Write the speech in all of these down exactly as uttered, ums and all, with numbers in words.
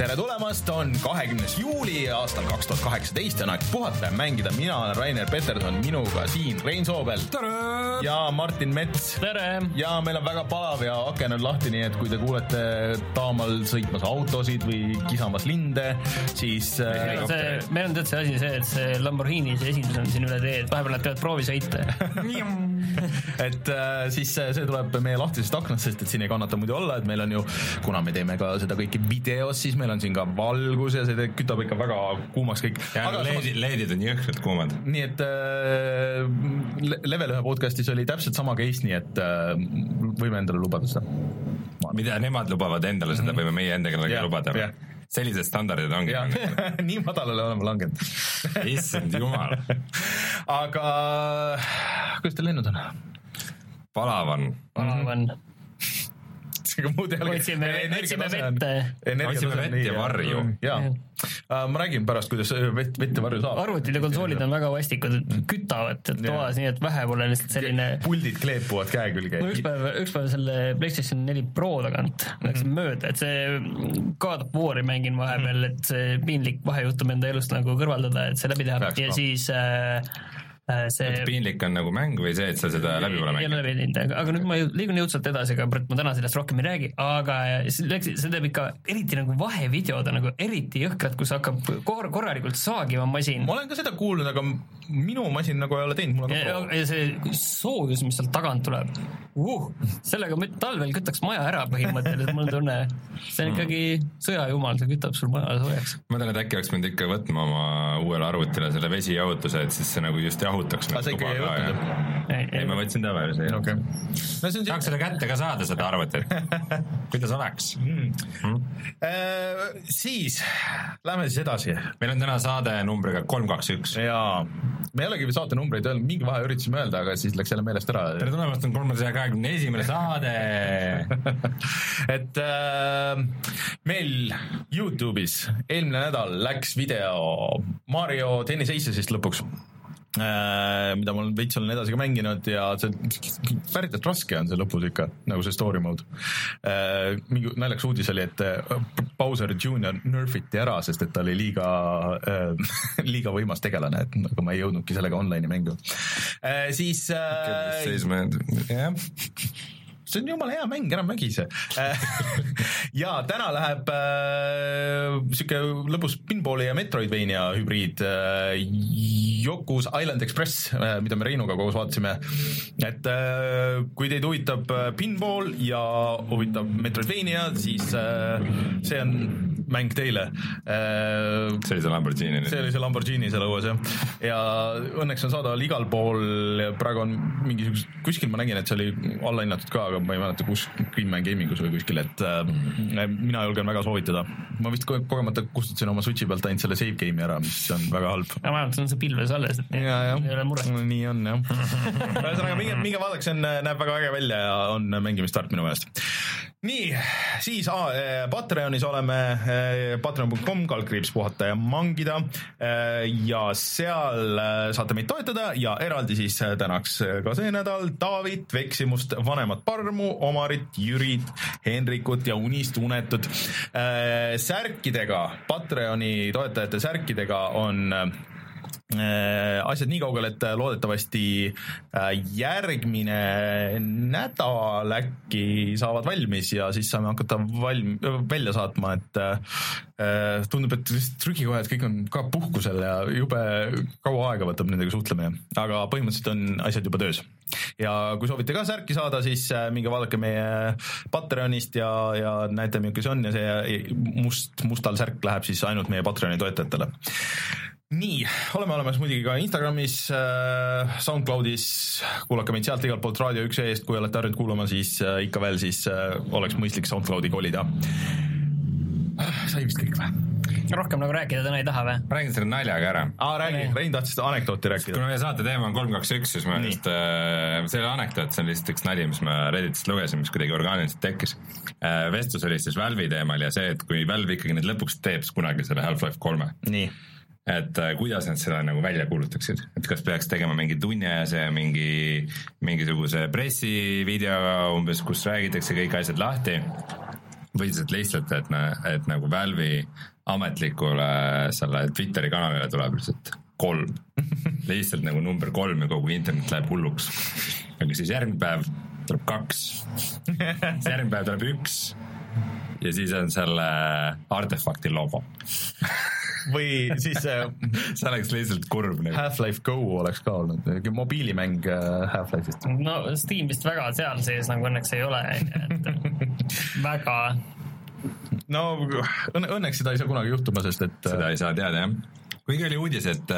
tere tulemast, on kahekümnes juuli aastal kaks tuhat kaheksateist ja on aeg puhata ja mängida. Mina olen Rainer Peterson, minuga siin Rein Soobel tere! Ja Martin Mets tere! Ja meil on väga palav ja aken on lahti, nii et kui te kuulete taamal sõitmas autosid või kisamas linde, siis meil on, see, meil on tead see asi see, et see Lamborghini see esindus on siin üle tee, et vahepeal nad teevad proovi sõita et siis see tuleb meie lahtisest aknast, sest et siin ei kannata muidu olla, et meil on ju, kuna me teeme ka seda kõiki videos, siis meil on siin ka valgus ja see kütab ikka väga kuumaks kõik. Ja aga leedid, samas... leedid on jõhkralt kuumad. Nii et äh, Level ühe podcastis oli täpselt sama case, nii et äh, võime endale lubada seda. Mida nemad lubavad endale, seda võime meie endaga ja, lubada. Ja. Sellised standardid ongi. Nii madalale oleme langenud. Issand jumal. Aga kuidas teil lennud on? Palav on. Palav on. Otsime vette Otsime vett ja varju ja. Ma räägin pärast, kuidas vett, vett ja varju saab. Arvutid ja konsoolid on väga vastikud, kütavad toas, nii et vähe pole lihtsalt selline puldid kleepuvad käe külge. No üks päev, üks päev selle PlayStation neli Pro tagant läksin mm-hmm. mööda, et see God of War'i mängin vahepeal, et see piinlik vahejuhtum enda elust nagu kõrvaldada, et see läbi teha ja siis äh, see... piinlik on nagu mäng või see, et sa seda läbi pole mänginud? Läbi teinud, aga nüüd ma liigun jõudsalt edasi, aga ma täna sellest rohkem ei räägi, aga see teeb ikka eriti nagu vahevideod on nagu eriti jõhkrad, kus hakkab kor- korralikult saagima masin. Ma olen ka seda kuulnud, aga minu masin nagu ei ole teinud. Mul ja, ja see soojus, mis sealt tagant tuleb, uh, sellega talvel kütaks maja ära põhimõtteliselt, mul tunne, see on ikkagi sõjajumal, see kütab sul maja soojaks. Ma tean, et äkki oleks mind ikka võtma oma uuele arvutile selle vesijahutuse, et siis see nagu just jahutaks. Aga see ikka ei võtnud? Ei, ei, ma võtsin tõve. Okay. No, tahaks seda kätte ka saada, seda arvutit. Kuidas oleks? Mm. Mm. Äh, siis, lähme siis edasi. Meil on täna saade numbriga kolm kaks üks. Jaa, me ei olegi saate numbreid öelda, mingi vahe üritasime öelda, aga siis läks jälle meelest ära. Tere tulemast on kolmesaja kahekümne esimene saade. et äh, meil YouTube'is eelmine nädal läks video Mario Tennis Acesist lõpuks. Äh, mida ma veits olen edasi ka mänginud ja see päritelt raske on see lõpus ikka, nagu see story mode. Äh, mingi naljaks uudis oli, et Bowser junior nerfiti ära, sest et ta oli liiga, äh, liiga võimas tegelane, et nagu ma ei jõudnudki sellega online'i mängu. Äh, siis... Äh, seisma, jah. See on jumala hea mäng, enam mägise. ja täna läheb äh, siuke lõbus pinballi ja Metroidvania hübriid äh, Yoku's Island Express, äh, mida me Reinuga koos vaatasime. Et äh, kui teid huvitab pinball ja huvitab Metroidvania, siis äh, see on mäng teile. Äh, see oli see Lamborghini. See oli see Lamborghini seal õues, jah. Ja õnneks on saada igal pool, praegu on mingisugust, kuskil ma nägin, et see oli alla hinnatud ka, aga ma ei mäleta, kus Greenman Gamingus või kuskil, et äh, mina julgen väga soovitada. Ma vist kogemata kustutasin oma Switchi pealt ainult selle save game'i ära, mis on väga halb. Ja ma arvan, et see on see pilves alles, et ja, ja. ei ole muret. Nii on, jah. Ühesõnaga, minge, minge vaadaks, on, näeb väga äge välja ja on mängimistart minu meelest. Nii, siis ah, Patreonis oleme patreon punkt com kaldkriips puhata ja mangida ja seal saate meid toetada ja eraldi siis tänaks ka see nädal David, Veksimust, Vanemat Parmu, Omarit, Jürit, Henrikut ja Unist unetud. Särkidega, Patreoni toetajate särkidega on asjad nii kaugel, et loodetavasti järgmine nädal äkki saavad valmis ja siis saame hakata valm- välja saatma, et tundub, et trükikohad kõik on ka puhkusel ja jube kaua aega võtab nendega suhtlemine, aga põhimõtteliselt on asjad juba töös. Ja kui soovite ka särki saada, siis minge vaadake meie Patreonist ja, ja näete, milline see on ja see must, mustal särk läheb siis ainult meie Patreoni toetajatele. Nii, oleme olemas muidugi ka Instagramis, SoundCloudis, kuulake meid sealt igalt poolt Raadio üks eest, kui olete harjunud kuulama, siis ikka veel siis oleks mõistlik SoundCloudi kolida. Sai vist kõik või? Rohkem nagu rääkida täna ei taha või? Räägin selle naljaga ära. Aa, räägi, Rein tahtis seda anekdooti rääkida. Kuna meie saate teema on kolm kaks üks, siis ma just, äh, selle anekdoot, see on lihtsalt üks nali, mis ma Redditist lugesin, mis kuidagi orgaaniliselt tekkis. Äh, vestlus oli siis Valve'i teemal ja see, et kui Valve ikkagi nüüd lõpuks teeb kunagi selle Half-Life kolme. Nii. Et äh, kuidas nad seda nagu välja kuulutaksid, et kas peaks tegema mingi tunniajase mingi, mingisuguse pressivideo umbes, kus räägitakse kõik asjad lahti või siis lihtsalt, et, et nagu Valve'i ametlikule selle Twitteri kanalile tuleb lihtsalt kolm lihtsalt nagu number kolm ja kogu internet läheb hulluks. Aga siis järgmine päev tuleb kaks, siis järgmine päev tuleb üks ja siis on selle artefakti logo või siis see oleks lihtsalt kurb nagu. Half-Life Go oleks ka olnud, mobiilimäng Half-Life'ist. No Steam vist väga seal sees nagu õnneks ei ole, et väga no õnne, õnneks seda ei saa kunagi juhtuma, sest et seda ei saa teada, jah. Kuigi oli uudis, et,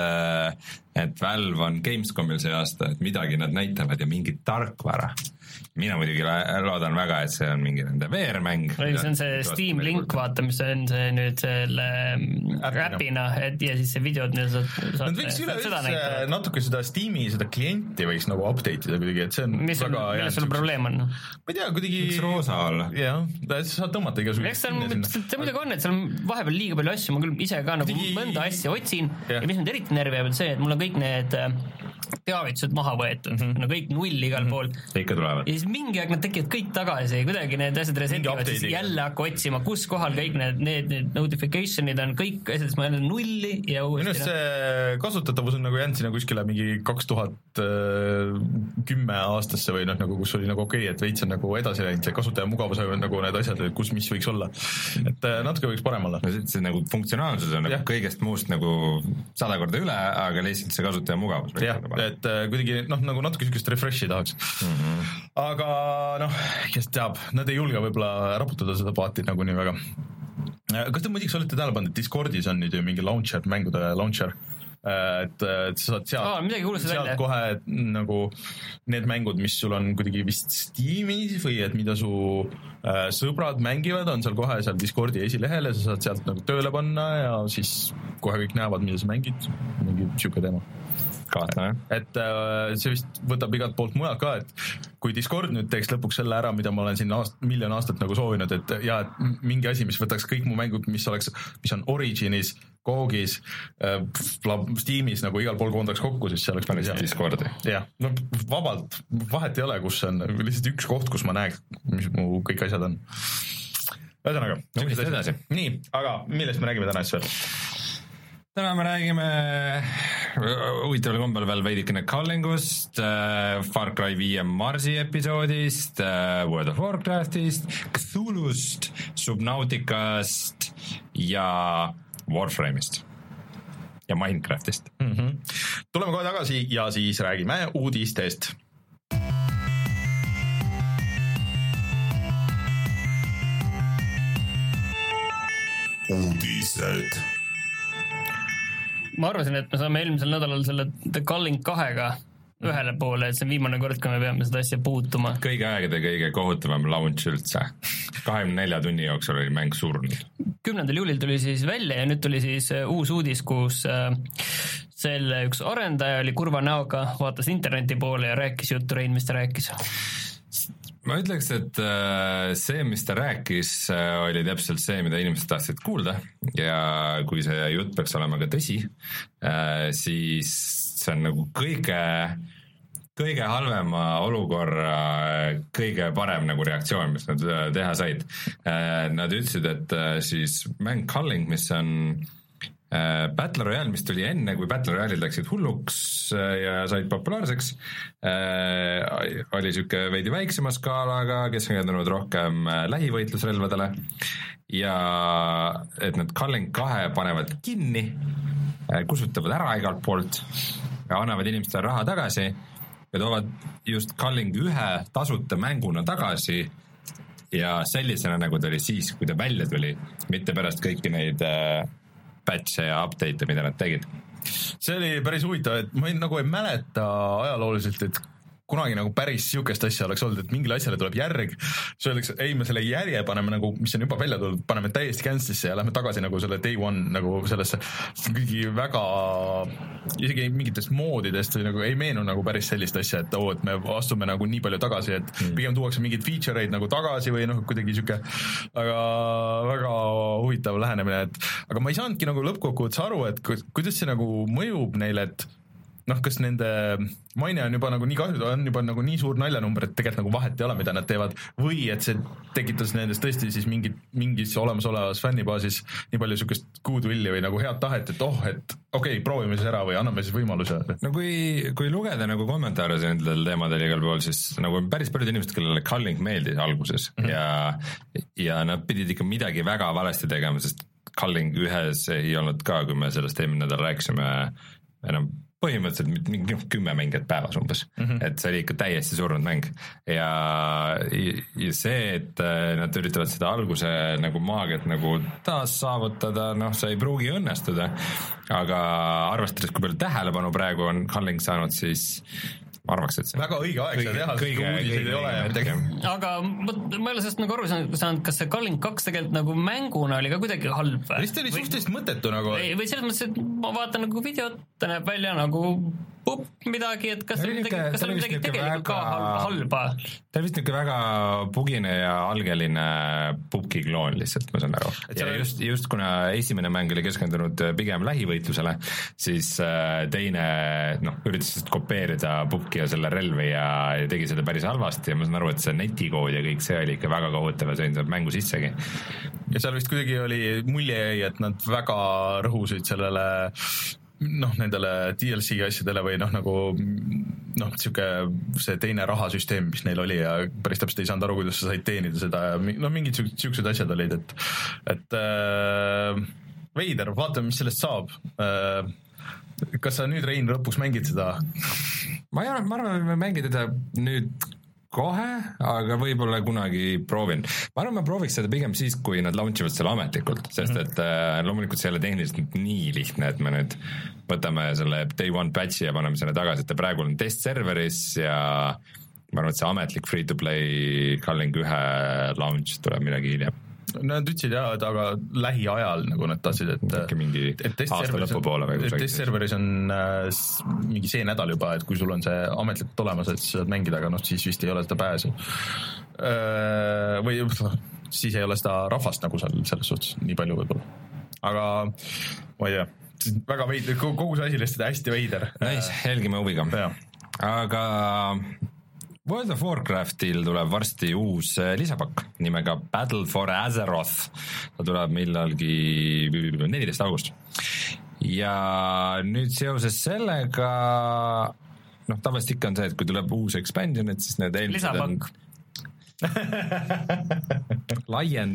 et Valve on Gamescomil see aasta, et midagi nad näitavad ja mingit tarkvara. Mina muidugi loodan väga, et see on mingi nende V R-mäng. See on see Steam Link, vaata, mis on see nüüd selle äpina, et ja siis see videod saad, saad, nad võiks üle üldse natuke seda Steam'i, seda klienti võiks nagu update ida kuidagi, et see on mis on, milles sul probleem on? Ma ei tea, kuidagi üks roosa olla. Jah, saad tõmmata igasugust. Eks see on, see muidugi on, et seal on vahepeal liiga palju asju, ma küll ise ka nagu Digi... mõnda asja otsin ja. ja mis mind eriti närvi jääb, see, et mul on kõik need teavitused maha võetud, mm-hmm. no kõik null igal pool. Ikka tulevad. Ja siis mingi aeg nad tekivad kõik tagasi, kuidagi need asjad resetivad, siis jälle hakka otsima, kus kohal kõik need, need, need notification'id on, kõik asjad, siis ma jälle nulli ja uuesti. Minust see kasutatavus on nagu jäänud sinna kuskile mingi kaks tuhat kümme aastasse või noh, nagu kus oli nagu okei, okay, et veits on nagu edasi läinud, see kasutaja mugavuse nagu need asjad, kus mis võiks olla. Et natuke võiks parem olla. No see, see nagu funktsionaalsus on nagu kõigest muust nagu sada korda üle, aga lihtsalt see kasutaja mugavus võiks olla. Et kuidagi noh, nagu natuke sükest refreshi tahaks. Mm-hmm. Aga noh, kes teab, nad ei julge võib-olla raputada seda paati nagu nii väga. Kas te muidiks olete tähele pannud, et Discordis on nüüd ju mingi launcher, mängude launcher, et, et sa saad sealt, oh, sealt kohe nagu need mängud, mis sul on kuidagi vist Steamis või et mida su äh, sõbrad mängivad, on seal kohe seal Discordi esilehel ja sa saad sealt nagu tööle panna ja siis kohe kõik näevad, mida sa mängid, mingi siuke teema. Kahtne. Et äh, see vist võtab igalt poolt mujalt ka, et kui Discord nüüd teeks lõpuks selle ära, mida ma olen siin aast, miljon aastat nagu soovinud, et ja et mingi asi, mis võtaks kõik mu mängud, mis oleks, mis on Originis, Googis, äh, Steamis nagu igal pool koondaks kokku, siis see oleks päris Discordi. Jah, no vabalt, vahet ei ole, kus on lihtsalt üks koht, kus ma näeks, mis mu kõik asjad on. Ühesõnaga, no, nii, aga millest me räägime täna siis veel? Täna me räägime huvitaval kombel veel veidikene Callingust, äh, Far Cry viie Marsi episoodist, äh, World of Warcraftist, Cthulhust, Subnauticast ja Warframe'ist ja Minecraftist. Mm-hmm. Tuleme kohe tagasi ja siis räägime uudistest. Uudised. Ma arvasin, et me saame eelmisel nädalal selle The Culling kahega ühele poole, et see on viimane kord, kui me peame seda asja puutuma. Kõige aegade kõige kohutavam launch üldse. kahekümne nelja tunni jooksul oli mäng surnud. kümnendal juulil tuli siis välja ja nüüd tuli siis uus uudis, kus selle üks arendaja oli kurva näoga, vaatas interneti poole ja rääkis juttu, Rein, mis ta rääkis? Ma ütleks, et see, mis ta rääkis, oli täpselt see, mida inimesed tahtsid kuulda ja kui see jutt peaks olema ka tõsi, siis see on nagu kõige, kõige halvema olukorra, kõige parem nagu reaktsioon, mis nad teha said. Nad ütlesid, et siis mäng Culling, mis on Battle Royale, mis tuli enne, kui Battle Royale'id läksid hulluks ja said populaarseks, oli siuke veidi väiksema skaalaga, kes on jäänud rohkem lähivõitlusrelvadele ja et need Culling kahe panevad kinni, kusutavad ära igalt poolt ja annavad inimestele raha tagasi ja toovad just Culling ühe tasuta mänguna tagasi ja sellisena, nagu ta oli siis, kui ta välja tuli, mitte pärast kõiki neid patch'e ja update'e, mida nad tegid. See oli päris huvitav, et ma ei, nagu ei mäleta ajalooliselt, et kunagi nagu päris siukest asja oleks olnud, et mingile asjale tuleb järg, siis öeldakse, ei, me selle järje paneme nagu, mis on juba välja tulnud, paneme täiesti cancelisse ja lähme tagasi nagu selle day one nagu sellesse, kuigi väga, isegi mingitest moodidest või nagu ei meenu nagu päris sellist asja, et oo, et me astume nagu nii palju tagasi, et mm. pigem tuuakse mingid feature'id nagu tagasi või noh, kuidagi siuke väga, väga huvitav lähenemine, et aga ma ei saanudki nagu lõppkokkuvõttes aru, et kuidas see nagu mõjub neile, et noh, kas nende maine on juba nagu nii kahju, on juba nagu nii suur naljanumber, et tegelikult nagu vahet ei ole, mida nad teevad, või et see tekitas nendes tõesti siis mingit, mingis olemasolevas fännibaasis nii palju sükest goodwilli või nagu head tahet, et oh, et okei okay,, proovime siis ära või anname siis võimaluse. No kui, kui lugeda nagu kommentaare nendel teemadel igal pool, siis nagu päris paljud inimesed, kellele Culling meeldis alguses mm-hmm. ja, ja nad pidid ikka midagi väga valesti tegema, sest Culling ühes ei olnud ka, kui me sellest eelmine nädal rääkisime, enam põhimõtteliselt mingi kümme mängijat päevas umbes mm-hmm. et see oli ikka täiesti surnud mäng ja, ja see, et nad üritavad seda alguse nagu maagiat nagu taas saavutada, noh, see ei pruugi õnnestuda, aga arvestades, kui palju tähelepanu praegu on Culling saanud, siis ma arvaks, et see väga õige aeg seda teha, sest uudiseid ei ole ja aga ma ei ole sellest nagu aru saanud, kas see Culling kaks tegelikult nagu mänguna oli ka kuidagi halb või? vist oli suhteliselt mõttetu nagu või, või selles mõttes, et ma vaatan nagu videot, ta näeb välja nagu pup, midagi, et kas oli midagi, kas oli midagi tegelikult ka halba? Ta oli vist niisugune väga pugine ja algeline pubki kloon lihtsalt, ma saan aru. ja just, just kuna esimene mäng oli keskendunud pigem lähivõitlusele, siis teine noh, üritas kopeerida pubki ja selle relvi ja, ja tegi seda päris halvasti ja ma saan aru, et see netikood ja kõik see oli ikka väga kohutav ja see on mängu sissegi. Ja seal vist kuidagi oli mulje jäi, et nad väga rõhusid sellele noh, nendele D L C asjadele või noh, nagu noh, siuke see teine rahasüsteem, mis neil oli ja päris täpselt ei saanud aru, kuidas sa said teenida seda ja noh, mingid siuksed asjad olid, et et äh, veider, vaatame, mis sellest saab äh, kas sa nüüd, Rein, lõpuks mängid seda? Ma ei arva, ma arvan, et me mängid teda nüüd kohe, aga võib-olla kunagi proovin. Ma arvan, ma prooviks seda pigem siis, kui nad launch ivad selle ametlikult, sest et äh, loomulikult see ei ole tehniliselt nii lihtne, et me nüüd võtame selle day one patch'i ja paneme selle tagasi, et ta praegu on test serveris ja ma arvan, et see ametlik free-to-play Culling ühe launch tuleb midagi hiljem. Nad ütlesid jah, et aga lähiajal nagu nad tahtsid, et mingi et aasta lõpu poole või kusagil. Test-serveris on äh, mingi see nädal juba, et kui sul on see ametlikult olemas, et siis saad mängida, aga noh, siis vist ei ole seda pääsu. Äh, või siis ei ole seda rahvast nagu seal selles suhtes nii palju võib-olla. Aga ma ei tea, väga veider, kogu see asi lihtsalt hästi veider. Nice, jälgime huviga. Aga World of Warcraftil tuleb varsti uus lisapakk nimega Battle for Azeroth. Ta tuleb millalgi neliteist august. Ja nüüd seoses sellega, noh, tavaliselt ikka on see, et kui tuleb uus expansion, et siis need eelmised on laiend,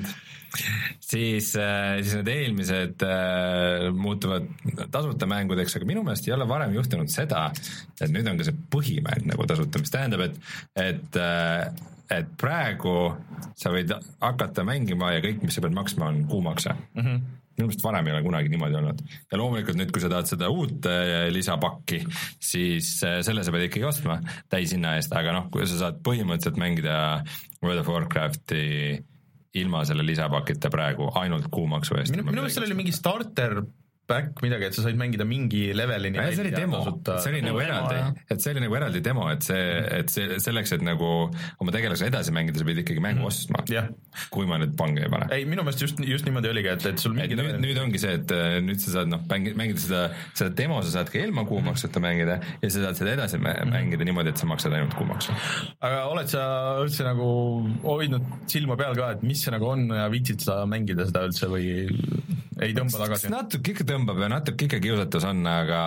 siis, siis need eelmised äh, muutuvad tasuta mängudeks, aga minu meelest ei ole varem juhtunud seda, et nüüd on ka see põhimäng nagu tasuta, mis tähendab, et, et, äh, et praegu sa võid hakata mängima ja kõik, mis sa pead maksma, on kuumakse. Mm-hmm. Minu meelest varem ei ole kunagi niimoodi olnud. Ja loomulikult nüüd, kui sa tahad seda uut äh, lisapakki, siis äh, selle sa pead ikkagi ostma täishinna eest, aga noh, kui sa saad põhimõtteliselt mängida World of Warcrafti ilma selle lisapakita praegu ainult kuumaksu eest. Minu meelest seal oli mingi starter back midagi, et sa said mängida mingi levelini. Ja, see oli demo, tasuta. See oli nagu eraldi, et see oli nagu eraldi demo, et see, et see selleks, et nagu oma tegelasega edasi mängida, sa pidid ikkagi mängu mm. ostma, yeah. Kui ma nüüd pange ei pane. Ei, minu meelest just, just niimoodi oligi, et, et sul mingi et nüüd, nüüd ongi see, et nüüd sa saad noh, mängida seda, seda demo, sa saad ka ilma kuumaksuta mängida ja sa saad seda edasi mängida mm. niimoodi, et sa maksad ainult kuumaksu. Aga oled sa üldse nagu hoidnud silma peal ka, et mis see nagu on ja viitsid sa mängida seda üldse või ei tõmba tagasi? Natuke ikka tõmbab ja natuke ikka kiusatus on, aga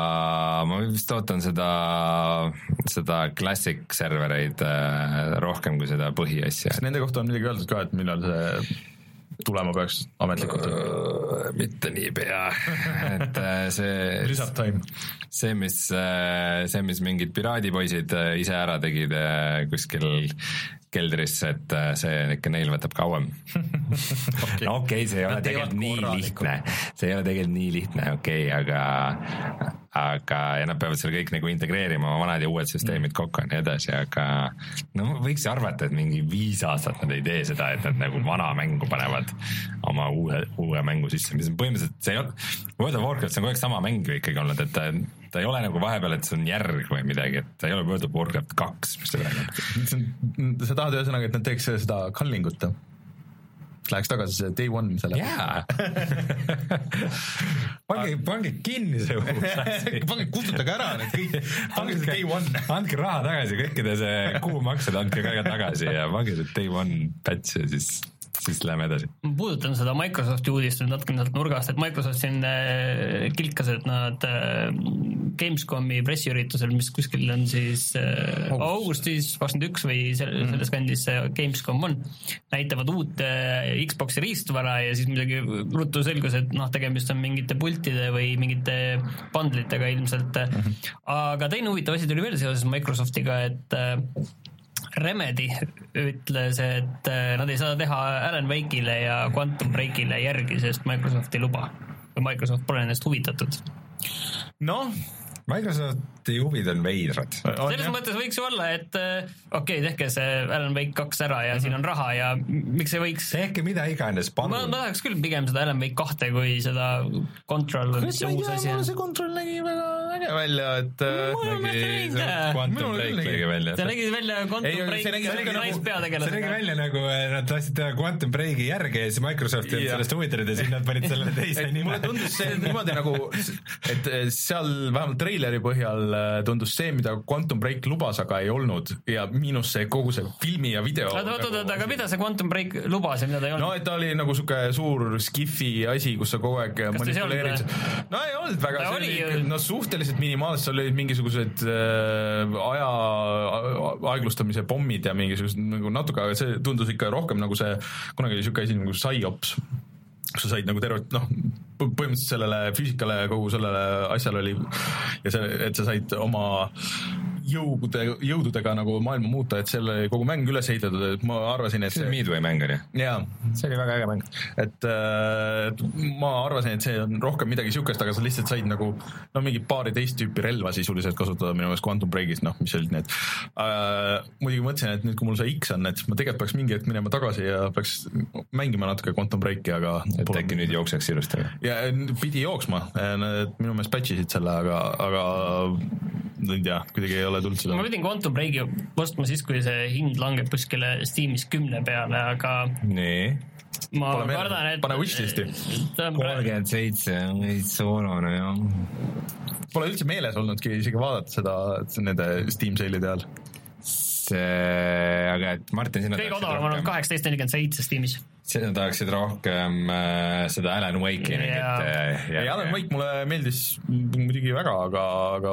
ma vist ootan seda, seda classic servereid rohkem kui seda põhiasja. Kas nende kohta on midagi öeldud ka, et millal see tulema peaks ametlikult? Mitte nii pea, et see see, mis see, mis mingid piraadipoisid ise ära tegid kuskil keldris, et see ikka neil võtab kauem. Okay. No okei, okay, see ei ole tegelikult nii lihtne, see ei ole tegelikult nii lihtne, okei okay,, aga aga ja nad peavad seal kõik nagu integreerima oma vanad ja uued süsteemid kokku ja nii edasi, aga no võiks arvata, et mingi viis aastat nad ei tee seda, et nad nagu vana mängu panevad oma uue, uue mängu sisse, mis on põhimõtteliselt, see ei ole, World of Warcraft see on kogu aeg sama mäng ju ikkagi olnud, et ta, ta ei ole nagu vahepeal, et see on järg või midagi, et ta ei ole World of Warcraft kaks, mis ta praegu. Sa tahad ühesõnaga, et nad teeks seda Cullingut? Läheks tagasi see day one selle. Jaa. pange, pange kinni see pange, kustutage ära need kõik, pange see day one. Andke raha tagasi, kõikide see kuumaksed andke ka tagasi ja pange see day one patch ja siis siis läheme edasi. Ma puudutan seda Microsofti uudist natuke sealt nurgast, et Microsoft siin äh, kilkas, et nad äh, Gamescomi pressiüritusel, mis kuskil on siis äh, augustis kakskümmend üks või selles, mm. selles kandis Gamescom on, näitavad uut äh, Xboxi riistvara ja siis midagi ruttu selgus, et noh, tegemist on mingite pultide või mingite bundlitega ilmselt. Mm-hmm. Aga teine huvitav asi tuli veel seoses Microsoftiga, et äh, Remedy ütles, et nad ei saa teha Alan Wake'ile ja Quantum Break'ile järgi, sest Microsoft ei luba või Microsoft pole nendest huvitatud. Noh, Microsofti huvid on veidrad. Selles mõttes võiks ju olla, et okei, okay, tehke see Alan Wake kaks ära ja mm-hmm. siin on raha ja miks ei võiks... Tehke mida iganes, palun. Ma, ma tahaks küll pigem seda Alan Wake kahte kui seda Control, mis see uus asi on. See Control nägi väga äge välja, et... nägi Quantum Break nägi välja. See nägi välja Quantum Break nice peategelasega. See nägi välja nagu nad tahtsid teha Quantum Breaki järgi ja siis Microsoft ei sellest huvitatud ja siis nad panid selle teise nime. Mulle tundus see niimoodi nagu, et seal vähemalt traileri põhjal tundus see, mida Quantum Break lubas, aga ei olnud ja miinus see kogu see filmi ja video. Oot, oot, oot, aga mida see Quantum Break lubas ja mida ta ei olnud? No, et ta oli nagu suke suur skifi asi, kus sa kogu aeg manipuleerid. No ei olnud väga, see oli, oli no, suhteliselt minimaalselt, seal olid mingisugused äh, aja aeglustamise pommid ja mingisugused nagu natuke, aga see tundus ikka rohkem nagu see, kunagi oli siuke asi nagu Psyops, kus sa said nagu tervet, noh, põhimõtteliselt sellele füüsikale, kogu sellele asjale oli ja see, et sa said oma jõude, jõududega nagu maailma muuta, et selle kogu mäng üles ehitatud, et ma arvasin, et see on Midway mäng oli. Jaa. See oli väga äge mäng. Et, et ma arvasin, et see on rohkem midagi siukest, aga sa lihtsalt said nagu no mingi paari teist tüüpi relva sisuliselt kasutada minu meelest Quantum Breakist, noh, mis olid need. Uh, muidugi mõtlesin, et nüüd kui mul see X on, et ma tegelikult peaks mingi hetk minema tagasi ja peaks mängima natuke Quantum Breaki, aga et äkki nüüd jookseks ilusti. Ja pidi jooksma, minu meelest patchisid selle, aga, aga ei tea, kuidagi ei ole tulnud seda. Ma pidin Quantum Breaki ostma siis, kui see hind langeb kuskile Steamis kümne peale, aga nii. Ma Pole kardan, et pane wishlisti kolmkümmend seitse on veits soolane, jah. Pole üldse meeles olnudki isegi vaadata seda nende Steam sale'ide ajal. See, aga et Martin, sina kõige odavam on kaheksateist nelikümmend seitse Steamis. Sina tahaksid rohkem äh, seda Alan Wake'i ja, ja, ja Alan Wake mulle meeldis muidugi väga, aga, aga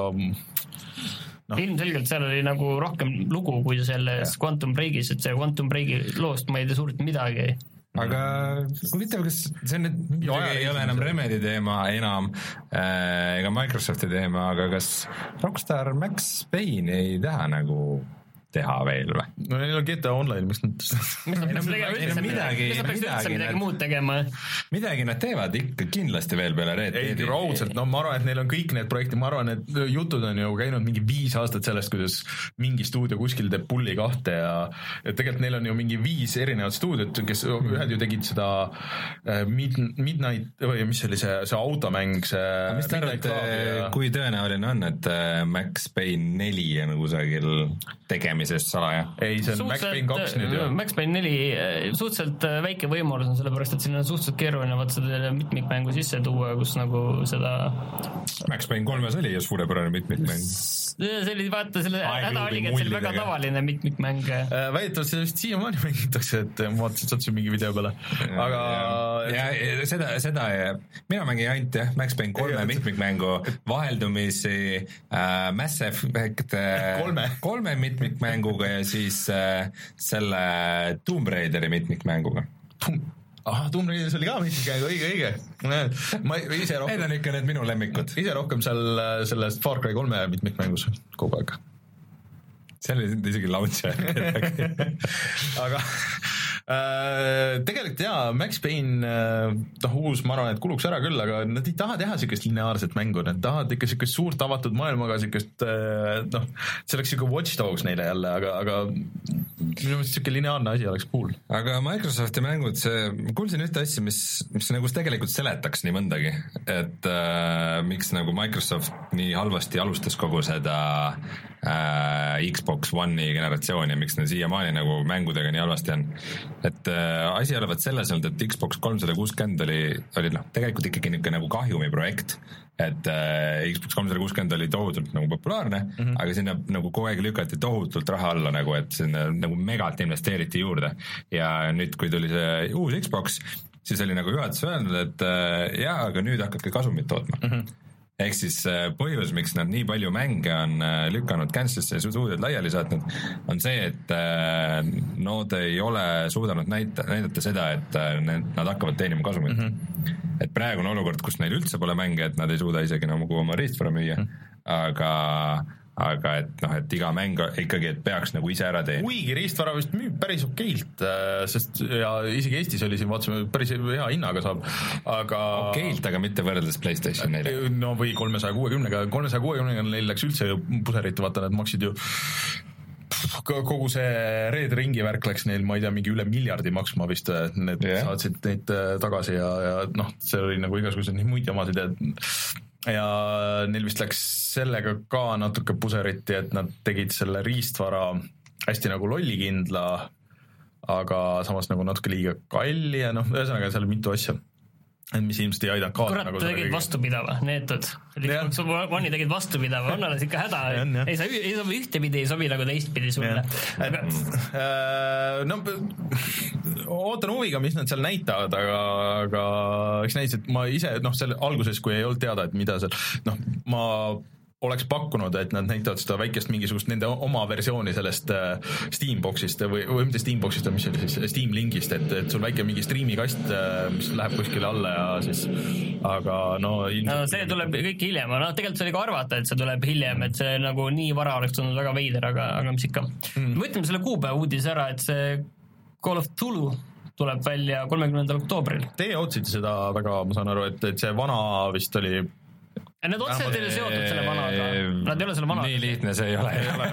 no. Ilmselgelt seal oli nagu rohkem lugu kui selles ja. Quantum Breakis, et see Quantum Breaki loost ma ei tea suurt midagi. Aga huvitav, kas see on nüüd jo, ei ole enam Remedy teema enam äh, ega Microsofti teema, aga kas Rockstar Max Payne ei taha nagu teha veel või? No neil on G T A Online, mis nad mis nad peaks üldse midagi, midagi, midagi muud tegema? Midagi nad teevad ikka kindlasti veel peale Red Deadi. Ei, raudselt, no ma arvan, et neil on kõik need projekti, ma arvan, et jutud on ju käinud mingi viis aastat sellest, kuidas mingi stuudio kuskil teeb pulli kahte ja, ja tegelikult neil on ju mingi viis erinevat stuudiot, kes mm. ühed ju tegid seda mid, Midnight või mis oli see, see automäng, see mis te arvate, ja... kui tõenäoline on, et Max Payne neli on kusagil tegemisest salaja? Ei, see on suhtselt, Max Payne kaks nüüd ju. Max Payne neli suhteliselt väike võimalus on, sellepärast et siin on suhteliselt keeruline vaat seda mitmikmängu sisse tuua, kus nagu seda Max Payne kolmes oli ju suurepärane mitmikmäng. See oli vaata, selle häda oligi, et see oli väga tavaline mitmikmäng. Väidetavalt see vist siiamaani mängitakse, et ma vaatasin, sattusin mingi video peale. Aga ja, ja seda, seda ja mina mängin ainult jah, Max Payne kolme mitmikmängu vaheldumisi äh, Mass Effect kolme, kolme mitmikmänguga ja siis äh, selle Tomb Raideri mitmikmänguga. Ah, Tomb Raideris oli ka mitmikmängu, õige, õige. Ma ise rohkem... Need on ikka need minu lemmikud. Ise rohkem seal sellest Far Cry kolme mitmikmängus kogu aeg. Seal oli isegi launcher. Aga äh, tegelikult jaa, Max Payne äh, noh, uus, ma arvan, et kuluks ära küll, aga nad ei taha teha siukest lineaarset mängu, nad tahavad ikka siukest suurt avatud maailmaga, siukest äh, noh, see oleks siuke Watch Dogs neile jälle, aga, aga minu mõttes siuke lineaarne asi oleks cool. Aga Microsofti mängud, see, kuulsin ühte asja, mis, mis nagu tegelikult seletaks nii mõndagi, et äh, miks nagu Microsoft nii halvasti alustas kogu seda äh, Xbox One'i generatsiooni ja miks neil siiamaani nagu mängudega nii halvasti on. Et äh, asi olevat selles olnud, et Xbox kolmsada kuuskümmend oli, oli noh, tegelikult ikkagi niisugune nagu kahjumi projekt, et äh, Xbox kolmsada kuuskümmend oli tohutult nagu populaarne, mm -hmm. aga sinna nagu kogu aeg lükati tohutult raha alla nagu, et sinna nagu megalt investeeriti juurde ja nüüd, kui tuli see uus Xbox, siis oli nagu juhatus öelnud, et äh, jaa, aga nüüd hakake kasumit tootma. Mm -hmm. Ehk siis põhjus, miks nad nii palju mänge on lükanud cancel'isse ja stuudiod laiali saatnud, on see, et nad ei ole suudanud näita, näidata seda, et nad hakkavad teenima kasumit. Mm -hmm. Et praegu on olukord, kus neil üldse pole mänge, et nad ei suuda isegi nagu oma riistvara müüa, mm -hmm. aga... aga et noh, et iga mäng ikkagi, et peaks nagu ise ära teenima. Kuigi riistvara vist müüb päris okeilt, sest ja isegi Eestis oli siin, vaatasime, päris hea hinnaga saab, aga okeilt, aga mitte võrreldes PlayStation neile. No või kolmesaja kuuekümnega, kolmesaja kuuekümnega neil läks üldse ju puserit, vaata, need maksid ju kogu see Red Ringi värk läks neil, ma ei tea, mingi üle miljardi maksma vist, need yeah. saatsid neid tagasi ja, ja noh, see oli nagu igasugused nii muid jamasid ja ja neil vist läks sellega ka natuke puseriti, et nad tegid selle riistvara hästi nagu lollikindla, aga samas nagu natuke liiga kalli ja noh, ühesõnaga seal mitu asja, mis ilmselt ei aidanud kaasa. Kurat, nagu tegid kõige... vastupidava, neetud. Vani tegid vastupidava, on alles ikka häda. Ja, ja. Ei, sa, ei sobi ühtepidi, ei sobi nagu teistpidi sulle. Aga... Äh, no, ootan huviga, mis nad seal näitavad, aga, aga eks näis, et ma ise, noh, selle alguses, kui ei olnud teada, et mida seal, noh, ma oleks pakkunud, et nad näitavad seda väikest mingisugust nende oma versiooni sellest äh, Steamboxist või, või mitte Steamboxist, mis oli siis Steam Linkist, et, et sul väike mingi striimikast, äh, mis läheb kuskile alla ja siis, aga no ilmselt... No see tuleb kõik hiljem, no tegelikult see oli ka arvata, et see tuleb hiljem, et see nagu nii vara oleks tulnud väga veider, aga, aga mis ikka. Mm. Võtame selle kuupäeva uudise ära, et see Call of Tulu tuleb välja kolmekümnendal oktoobril. Teie ootsite seda väga, ma saan aru, et, et see vana vist oli... Need otseselt ei ole seotud selle vanaga. Nad ei ole selle vanaga. Nii lihtne see ei ole. Ei ole.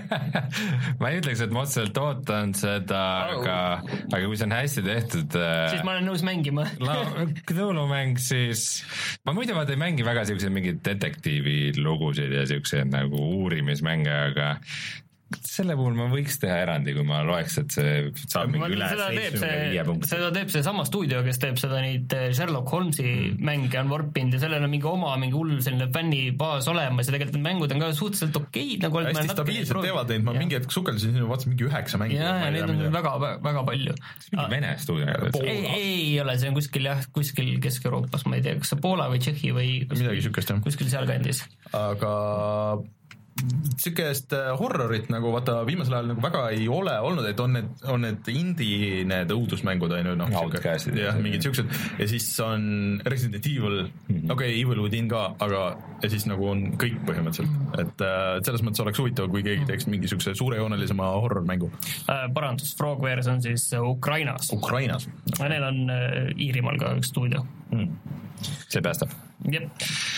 Ma ei ütleks, et ma otseselt ootan seda, aga, aga kui see on hästi tehtud... Siis ma olen nõus mängima. Tulumäng siis... Ma muidu vaata ei mängi väga siukseid mingid detektiivi lugusid ja siukseid nagu uurimismänge, aga... selle puhul ma võiks teha erandi, kui ma loeks, et see saab mingi üle seitsmekümne viie punkti. Seda teeb see sama stuudio, kes teeb seda neid Sherlock Holmesi mm. mänge on warpinud ja sellel on mingi oma mingi hull selline fännibaas olemas ja tegelikult need mängud on ka suhteliselt okeid nagu hästi stabiilselt teevad neid, ma ja. mingi hetk sukeldasin sinna, vaatasin mingi üheksa mängi. Ja, ja neid on väga, väga palju. Mingi Vene stuudio? Ei, ei ole, see on kuskil jah, kuskil Kesk-Euroopas, ma ei tea, kas see Poola või Tšehhi või kuskil, kuskil seal kandis. Aga sükest horrorit nagu vaata viimasel ajal nagu väga ei ole olnud, et on need, on need indie need õudusmängud on ju noh, jah, mingid siuksed ja siis on Resident Evil, okei okay,, Evil Within ka, aga ja siis nagu on kõik põhimõtteliselt, et, et selles mõttes oleks huvitav, kui keegi teeks mingi siukse suurejoonelisema horror-mängu äh, parandus, Frogwares on siis Ukrainas Ukrainas ja neil on äh, Iirimaal ka üks stuudio hmm. see päästab jep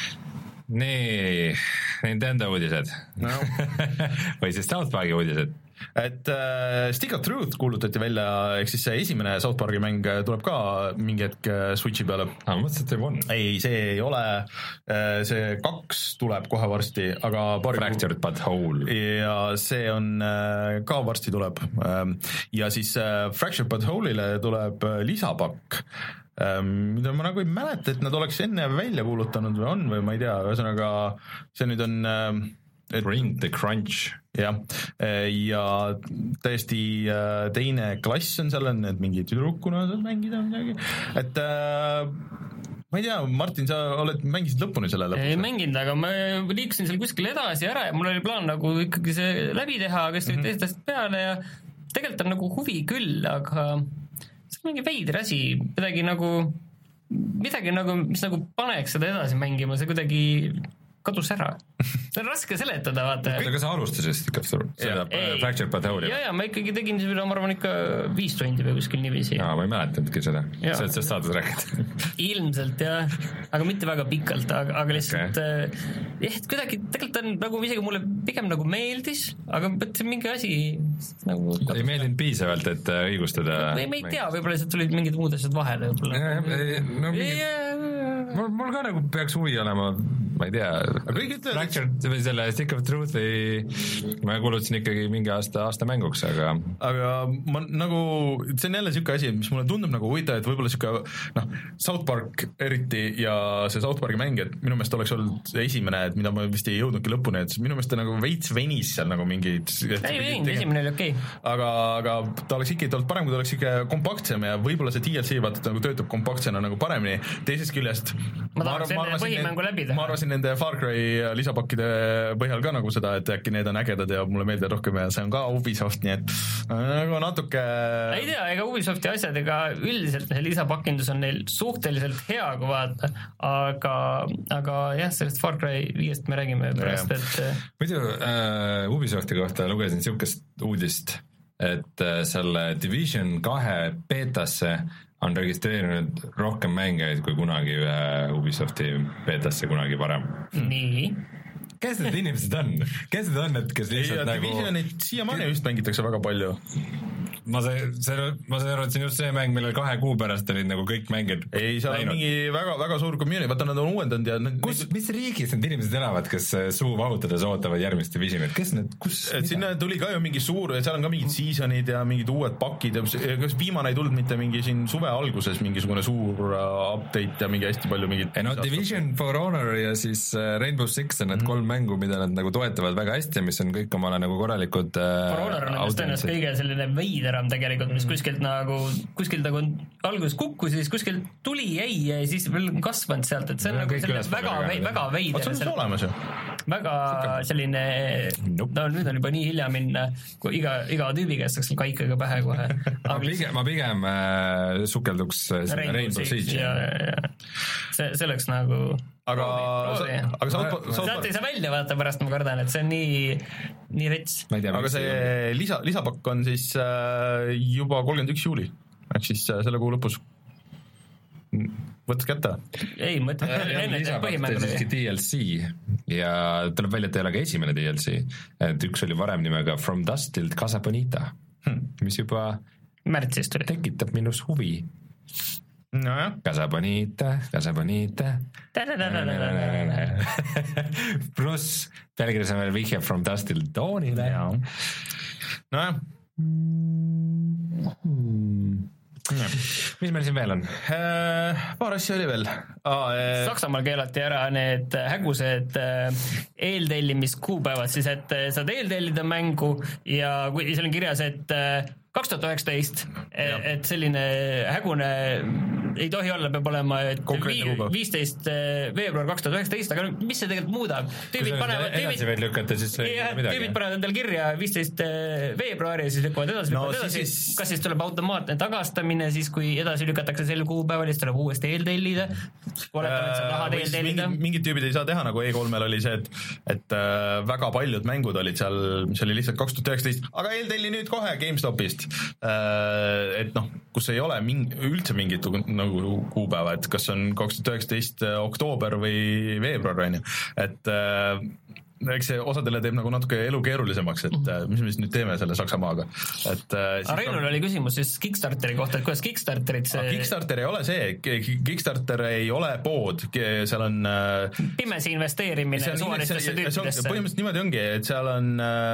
nii, Nintendo uudised no. või siis South Parki uudised. Et uh, Stick of Truth kuulutati välja, ehk siis see esimene South Parki mäng tuleb ka mingi hetk Switchi peale. Ah, ma mõtlesin, et see on. Ei, see ei ole, see kaks tuleb kohe varsti, aga Fractured But Whole. Ja see on ka varsti tuleb. Ja siis Fractured But Whole'ile tuleb lisapakk, mida ma nagu ei mäleta, et nad oleks enne välja kuulutanud või on või ma ei tea, ühesõnaga see nüüd on et... Bring the Crunch. Jah, ja täiesti teine klass on seal, on need mingi tüdrukuna saad mängida midagi, et ma ei tea, Martin, sa oled mängisid lõpuni selle lõpus? Ei mänginud, aga ma liikusin seal kuskil edasi ära ja mul oli plaan nagu ikkagi see läbi teha, aga siis tulid teistest peale ja tegelikult on nagu huvi küll, aga see on mingi veider asi, midagi nagu, midagi nagu, mis nagu paneks seda edasi mängima, see kuidagi kadus ära. See on raske seletada, vaata. Aga sa alustasid ikka seda Fractured But Whole'i? Ja, ja, ma ikkagi tegin seda, ma arvan, ikka viis tundi või kuskil niiviisi. Jaa, ma ei mäletanudki seda. Sa oled sellest saates rääkinud. Ilmselt, jah. Aga mitte väga pikalt, aga, aga lihtsalt okay. eh, kuidagi, tegelikult on nagu isegi mulle pigem nagu meeldis, aga see mingi asi nagu... Ei meeldinud piisavalt, et õigustada... Ei, me ei tea, võib-olla lihtsalt tulid mingid muud asjad vahele. Ja, no, mingid... mul, mul ka nagu peaks huvi olema ma ei tea, Fractured või selle Stick of Truth'i ma kulutasin ikkagi mingi aasta, aasta mänguks, aga aga ma nagu, see on jälle siuke asi, mis mulle tundub nagu huvitav, et võib-olla siuke noh, South Park eriti ja see South Parki mäng, et minu meelest oleks olnud esimene, et mida ma vist ei jõudnudki lõpuni, et minu meelest ta nagu veits venis seal nagu mingi ei vein, esimene oli okei okay. aga, aga ta oleks ikkagi olnud parem, kui ta oleks ikka kompaktsem ja võib-olla see D L C vaata nagu töötab kompaktsena nagu paremini, teisest küljest ma tahaks enne põhimängu läbi teha. Ma arvasin nende Far Cry lisapakkide põhjal ka nagu seda, et äkki need on ägedad ja mulle meeldivad rohkem ja see on ka Ubisoft, nii et nagu natuke ei tea, ega Ubisofti asjadega üldiselt see lisapakindus on neil suhteliselt hea, kui vaadata, aga, aga jah, sellest Far Cry viiest me räägime pärast, et muidu äh, Ubisofti kohta lugesin niisugust uudist, et äh, selle Division kahe beetasse on registreerinud rohkem mängijaid kui kunagi ühe Ubisofti beetasse kunagi varem. Nii? Kes need inimesed on? Kes need on, et kes lihtsalt ei, nagu Divisionit siiamaani vist mängitakse väga palju. Ma see, see, ma see arvan, et see on just see mäng, millel kahe kuu pärast olid nagu kõik mängid ei, seal on mingi väga, väga suur community, vaata nad on uuendanud ja need, kus, mis riigis need inimesed elavad, kes suu vahutades ootavad järgmist Divisionit, kes need, kus et sinna tuli ka ju mingi suur, seal on ka mingid seasonid ja mingid uued pakid ja kas viimane ei tulnud mitte mingi siin suve alguses mingisugune suur update ja mingi hästi palju mingid ei no Division, For Honor ja siis Rainbow Six on need mm. kolm mängu, mida nad nagu toetavad väga hästi ja mis on kõik omale nagu korralikud For Honor on nendest ennast kõige selline veider tegelikult, mis kuskilt nagu, kuskilt nagu alguses kukkus ja siis kuskilt tuli, jäi ja siis veel kasvanud sealt, et see on no, nagu selline väga, väga, väga veider. See on olemas ju. Väga selline, nope. no nüüd on juba nii hilja minna, kui iga, iga tüübi käest saaks kaikaga pähe kohe. ma pigem, ma pigem äh, sukelduks Rainbow, Rainbow Siege. Ja, ja, ja. See, see oleks nagu aga, aga South, South sealt ei saa välja vaata pärast, ma kardan, et see on nii, nii rets. Aga see lisa, lisapakk on siis äh, juba kolmkümmend üks juuli, ehk siis äh, selle kuu lõpus. Võttes kätte? Ei, mõtle, enne põhimängu oli. Siiski D L C ja tuleb välja, et ei ole ka esimene D L C, et üks oli varem nimega From Dust Till Casa Bonita, hmm. mis juba märtsis tuli. Tekitab minus huvi. No jah. Casa Bonita, Casa Bonita. Pluss pealkirjas on veel vihje From Dust Till Dawnile. No jah. Mis meil siin veel on? Paar asja oli veel. Ah, eh... Saksamaal keelati ära need hägused eeltellimiskuupäevad, siis et saad eeltellida mängu ja kui seal on kirjas, et kaks tuhat üheksateist, et selline hägune ei tohi olla, peab olema viisteist veebruar kaks tuhat üheksateist, aga mis see tegelikult muudab? Tüübid panevad, edasi võid lükata, siis tüübid panevad endale kirja viisteist veebruari ja siis lükkavad edasi, lükkavad no, edasi. Siis... kas siis tuleb automaatne tagastamine, siis kui edasi lükatakse sel kuupäeval, siis tuleb uuesti eeltellida, kui oletame, et sa tahad eeltellida. Mingid tüübid ei saa teha, nagu E kolmel oli see, et, et äh, väga paljud mängud olid seal, mis oli lihtsalt kaks tuhat üheksateist, aga eeltelli nüüd kohe GameStopist. Et noh, kus ei ole mingi, üldse mingit nagu kuupäeva, et kas on kaks tuhat üheksateist oktoober või veebruar, on ju, et eks see osadele teeb nagu natuke elu keerulisemaks, et mis me siis nüüd teeme selle Saksamaaga. Reinul oli küsimus siis Kickstarteri kohta, et kuidas Kickstarterit see... Kickstarter ei ole see, Kickstarter ei ole pood, seal on... Pimesi investeerimine suvalistesse tüüpidesse. Põhimõtteliselt niimoodi ongi, et seal on...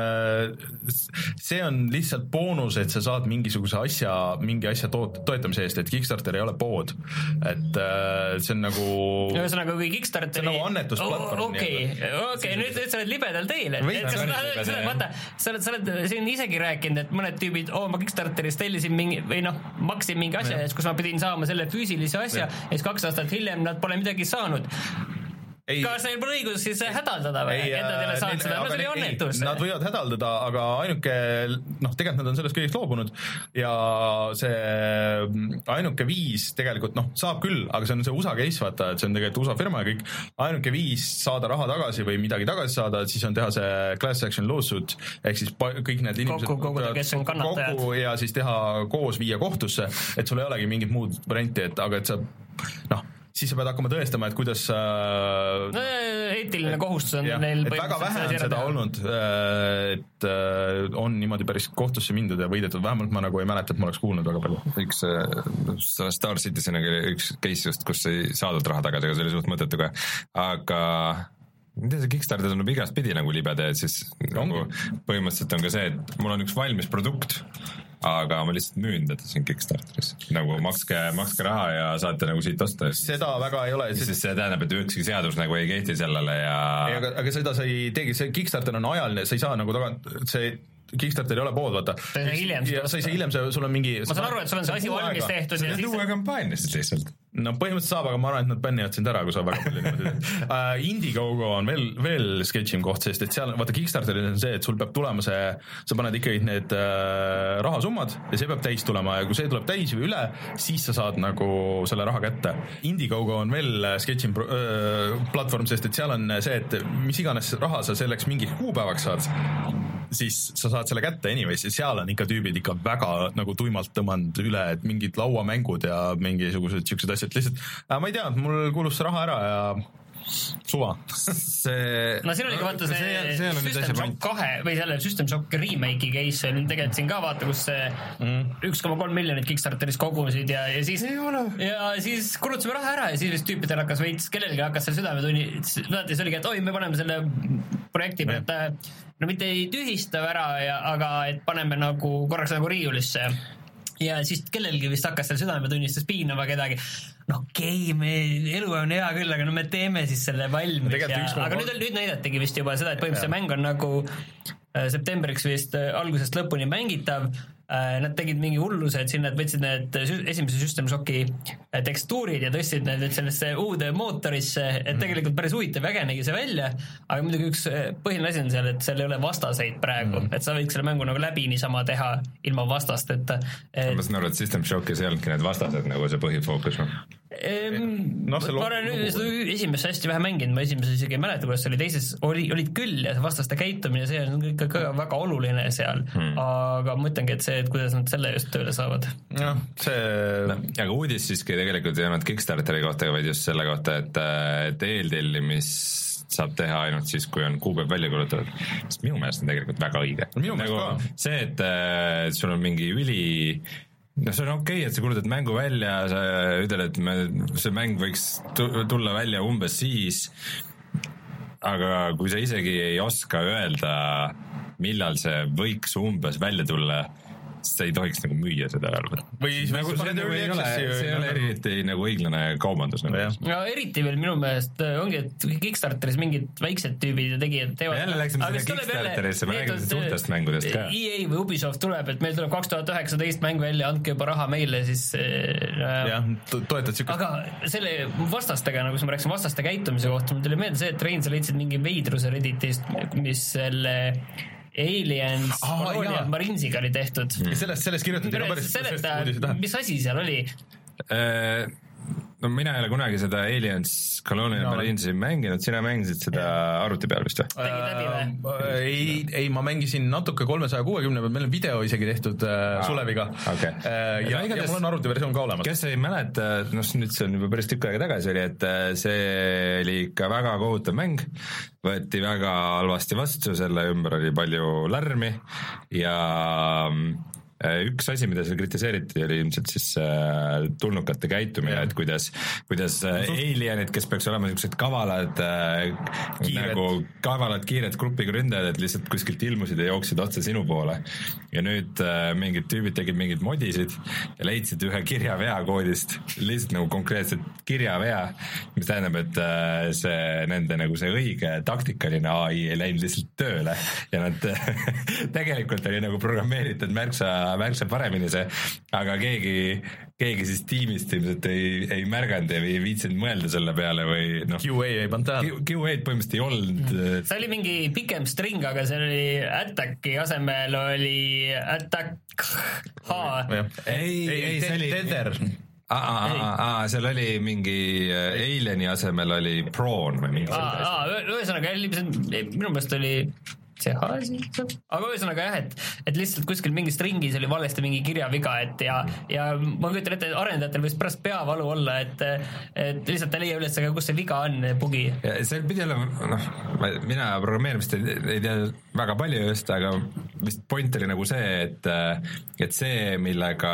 See on lihtsalt boonus, et sa saad mingisuguse asja, mingi asja toot, toetamise eest, et Kickstarter ei ole pood. Et see on nagu... Ühesõnaga, kui Kickstarteri... See on nagu annetusplatvorm. Okei, okei, nüüd sa oled libedal teil, et, et sa, sa, sa, vaata, sa oled, sa oled siin isegi rääkinud, et mõned tüübid, oo, ma Kickstarteris tellisin mingi, või noh, maksin mingi asja, kus ma pidin saama selle füüsilise asja, ja siis kaks aastat hiljem nad pole midagi saanud. Ei, kas neil pole õigus siis hädaldada või? Ei, et nad ei ole saanud seda, no see oli õnnetus. Nad võivad hädaldada, aga ainuke, noh, tegelikult nad on sellest kõigest loobunud ja see ainuke viis tegelikult, noh, saab küll, aga see on see U S A case, vaata, et see on tegelikult U S A firma ja kõik, ainuke viis saada raha tagasi või midagi tagasi saada, siis on teha see class action lawsuit, ehk siis kõik need inimesed kokku, koguda, kes on kannatajad. Kokku ja siis teha koos viia kohtusse, et sul ei olegi mingit muud varianti, et aga et sa, noh, siis sa pead hakkama tõestama, et kuidas äh, no, eetiline kohustus on ja, neil väga vähe on seda olnud, et äh, on niimoodi päris kohtusse mindud ja võidetud, vähemalt ma nagu ei mäleta, et ma oleks kuulnud väga palju. Üks äh, Star Citizeniga oli üks case just, kus ei saadud raha tagasi, aga see oli suht mõttetu ka, aga mida see Kickstarter tundub igast pidi nagu libede, et siis nagu põhimõtteliselt on ka see, et mul on üks valmis produkt, aga ma lihtsalt müün teda siin Kickstarteris. Nagu makske, makske raha ja saate nagu siit osta. Seda väga ei ole. Siis see tähendab, et ükski seadus nagu ei kehti sellele ja... Ei, aga, aga seda sa ei teegi, see Kickstarter on ajaline, sa ei saa nagu tagant, see Kickstarter ei ole pood, vaata. See on hiljem. Ja sa ei saa hiljem, sul on mingi... Ma saan aru, et sul on see asi valmis tehtud. See on uue kampaaniast lihtsalt. No põhimõtteliselt saab, aga ma arvan, et nad bännivad sind ära, kui sa väga palju niimoodi teed. Uh, Indiegogo on veel, veel sketšim koht, sest et seal, vaata Kickstarteris on see, et sul peab tulema see, sa paned ikkagi need uh, rahasummad ja see peab täis tulema ja kui see tuleb täis või üle, siis sa saad nagu selle raha kätte. Indiegogo on veel sketšim uh, platvorm, sest et seal on see, et mis iganes raha sa selleks mingi kuupäevaks saad, siis sa saad selle kätte anyways ja seal on ikka tüübid ikka väga nagu tuimalt tõmmanud üle, et mingid lauamängud ja mingisugused siuksed asjad lihtsalt, äh, ma ei tea, mul kulus see raha ära ja suva. See... No siin oli ka vaata see, see, see System Shock kahe või selle System Shock remake'i case oli tegelikult siin ka vaata, kus see mm. üks koma kolm miljonit Kickstarteris kogusid ja, ja siis ja siis kulutasime raha ära ja siis vist tüüpidel hakkas veits, kellelgi hakkas selle südametunni, vaata siis oligi, et oi, me paneme selle projekti pealt mm. no mitte ei tühista ära, ja, aga et paneme nagu korraks nagu riiulisse ja siis kellelgi vist hakkas seal südametunnistes piinama kedagi, noh okei, me, elu on hea küll, aga no me teeme siis selle valmis ja, aga nüüd, nüüd näidategi vist juba seda, et põhimõtteliselt mäng on nagu septembriks vist algusest lõpuni mängitav. Nad tegid mingi hulluse, et sinna võtsid need esimese System Shocki tekstuurid ja tõstsid need sellesse uude mootorisse, et tegelikult päris huvitav väge nägi see välja, aga muidugi üks põhiline asi on seal, et seal ei ole vastaseid praegu, mm. et sa võid selle mängu nagu läbi niisama teha ilma vastast, et, et... Ma saan aru, et System Shockis ei olnudki need vastased nagu see põhifookus või? No, ma olen esimest hästi vähe mänginud, ma esimest isegi ei mäleta, kuidas see oli, teises oli, olid küll ja vastaste käitumine, see on ikka väga oluline seal, hmm. aga ma ütlengi, et see, et kuidas nad selle just tööle saavad. No, see... No, aga uudis siiski tegelikult ei olnud Kickstarteri kohta, vaid just selle kohta, et, et eeltellimis saab teha ainult siis, kui on kuupäev välja kulutatud. Sest minu meelest on tegelikult väga õige. Nagu see, et, et sul on mingi üli... No see on okei, et sa kulutad mängu välja, sa ütled, et me, see mäng võiks tulla välja umbes siis, aga kui sa isegi ei oska öelda, millal see võiks umbes välja tulla, sa ei tohiks nagu müüa seda veel. Või nagu, see, nagu ei ole, see ei ole eriti nagu õiglane kaubandus. Nagu. Ja eriti veel minu meelest ongi, et Kickstarteris mingid väiksed tüübid ja tegijad teevad. Jälle läksime sinna Kickstarterisse, me räägime suurtest mängudest ka. E A või Ubisoft tuleb, et meil tuleb kaks tuhat üheksateist mäng välja, andke juba raha meile, siis jah, toetad sükast. Aga selle vastastega, nagu ma rääksin vastaste käitumise kohta, mul tuli meelde see, et Rein, sa leidsid mingi veidruse Redditist, mis selle Aliens Colonial Marinesiga oli tehtud. Ja sellest, sellest kirjutati ka päris seleta, mis asi seal oli? No mina ei ole kunagi seda Aliens Colonial no, Marinesi mänginud, sina mängisid seda arvuti peal vist või? Äh, ei, ei, ma mängisin natuke kolmesaja kuuekümne peal, meil on video isegi tehtud äh, ah, Suleviga okay. äh, ja, ja, ja mul on arvuti versioon ka olemas. Kes ei mäleta, no nüüd see on juba päris tükk aega tagasi oli, et see oli ikka väga kohutav mäng, võeti väga halvasti vastu, selle ümber oli palju lärmi ja üks asi, mida seal kritiseeriti, oli ilmselt siis äh, tulnukate käitumine, et kuidas, kuidas äh, alienid, kes peaks olema niisugused kavalad äh, nagu kavalad kiired grupiga ründajad, et lihtsalt kuskilt ilmusid ja jooksid otse sinu poole. Ja nüüd äh, mingid tüübid tegid mingid modisid ja leidsid ühe kirjavea koodist, lihtsalt nagu konkreetselt kirjavea, mis tähendab, et äh, see nende nagu see õige taktikaline A I ei läinud lihtsalt tööle ja nad tegelikult oli nagu programmeeritud märksa märksa paremini see, aga keegi, keegi siis tiimist ilmselt ei, ei märganud ja ei viitsinud mõelda selle peale või noh. Q A ei pannud tähele. Q A põhimõtteliselt ei olnud. See oli mingi pikem string, aga see oli attacki asemel oli attack H. ei, ei, see oli Tether. Aa, aa, aa, seal oli mingi alieni asemel oli prawn või mingi. Ühesõnaga, minu meelest oli see asi, aga ühesõnaga jah, et, et lihtsalt kuskil mingis ringis oli valesti mingi kirjaviga, et ja, ja ma kujutan ette, arendajatel võis pärast peavalu olla, et, et lihtsalt ei leia üles, aga kus see viga on, bugi. See pidi olema, noh, mina programmeerimist ei, ei tea väga palju just, aga vist point oli nagu see, et, et see, millega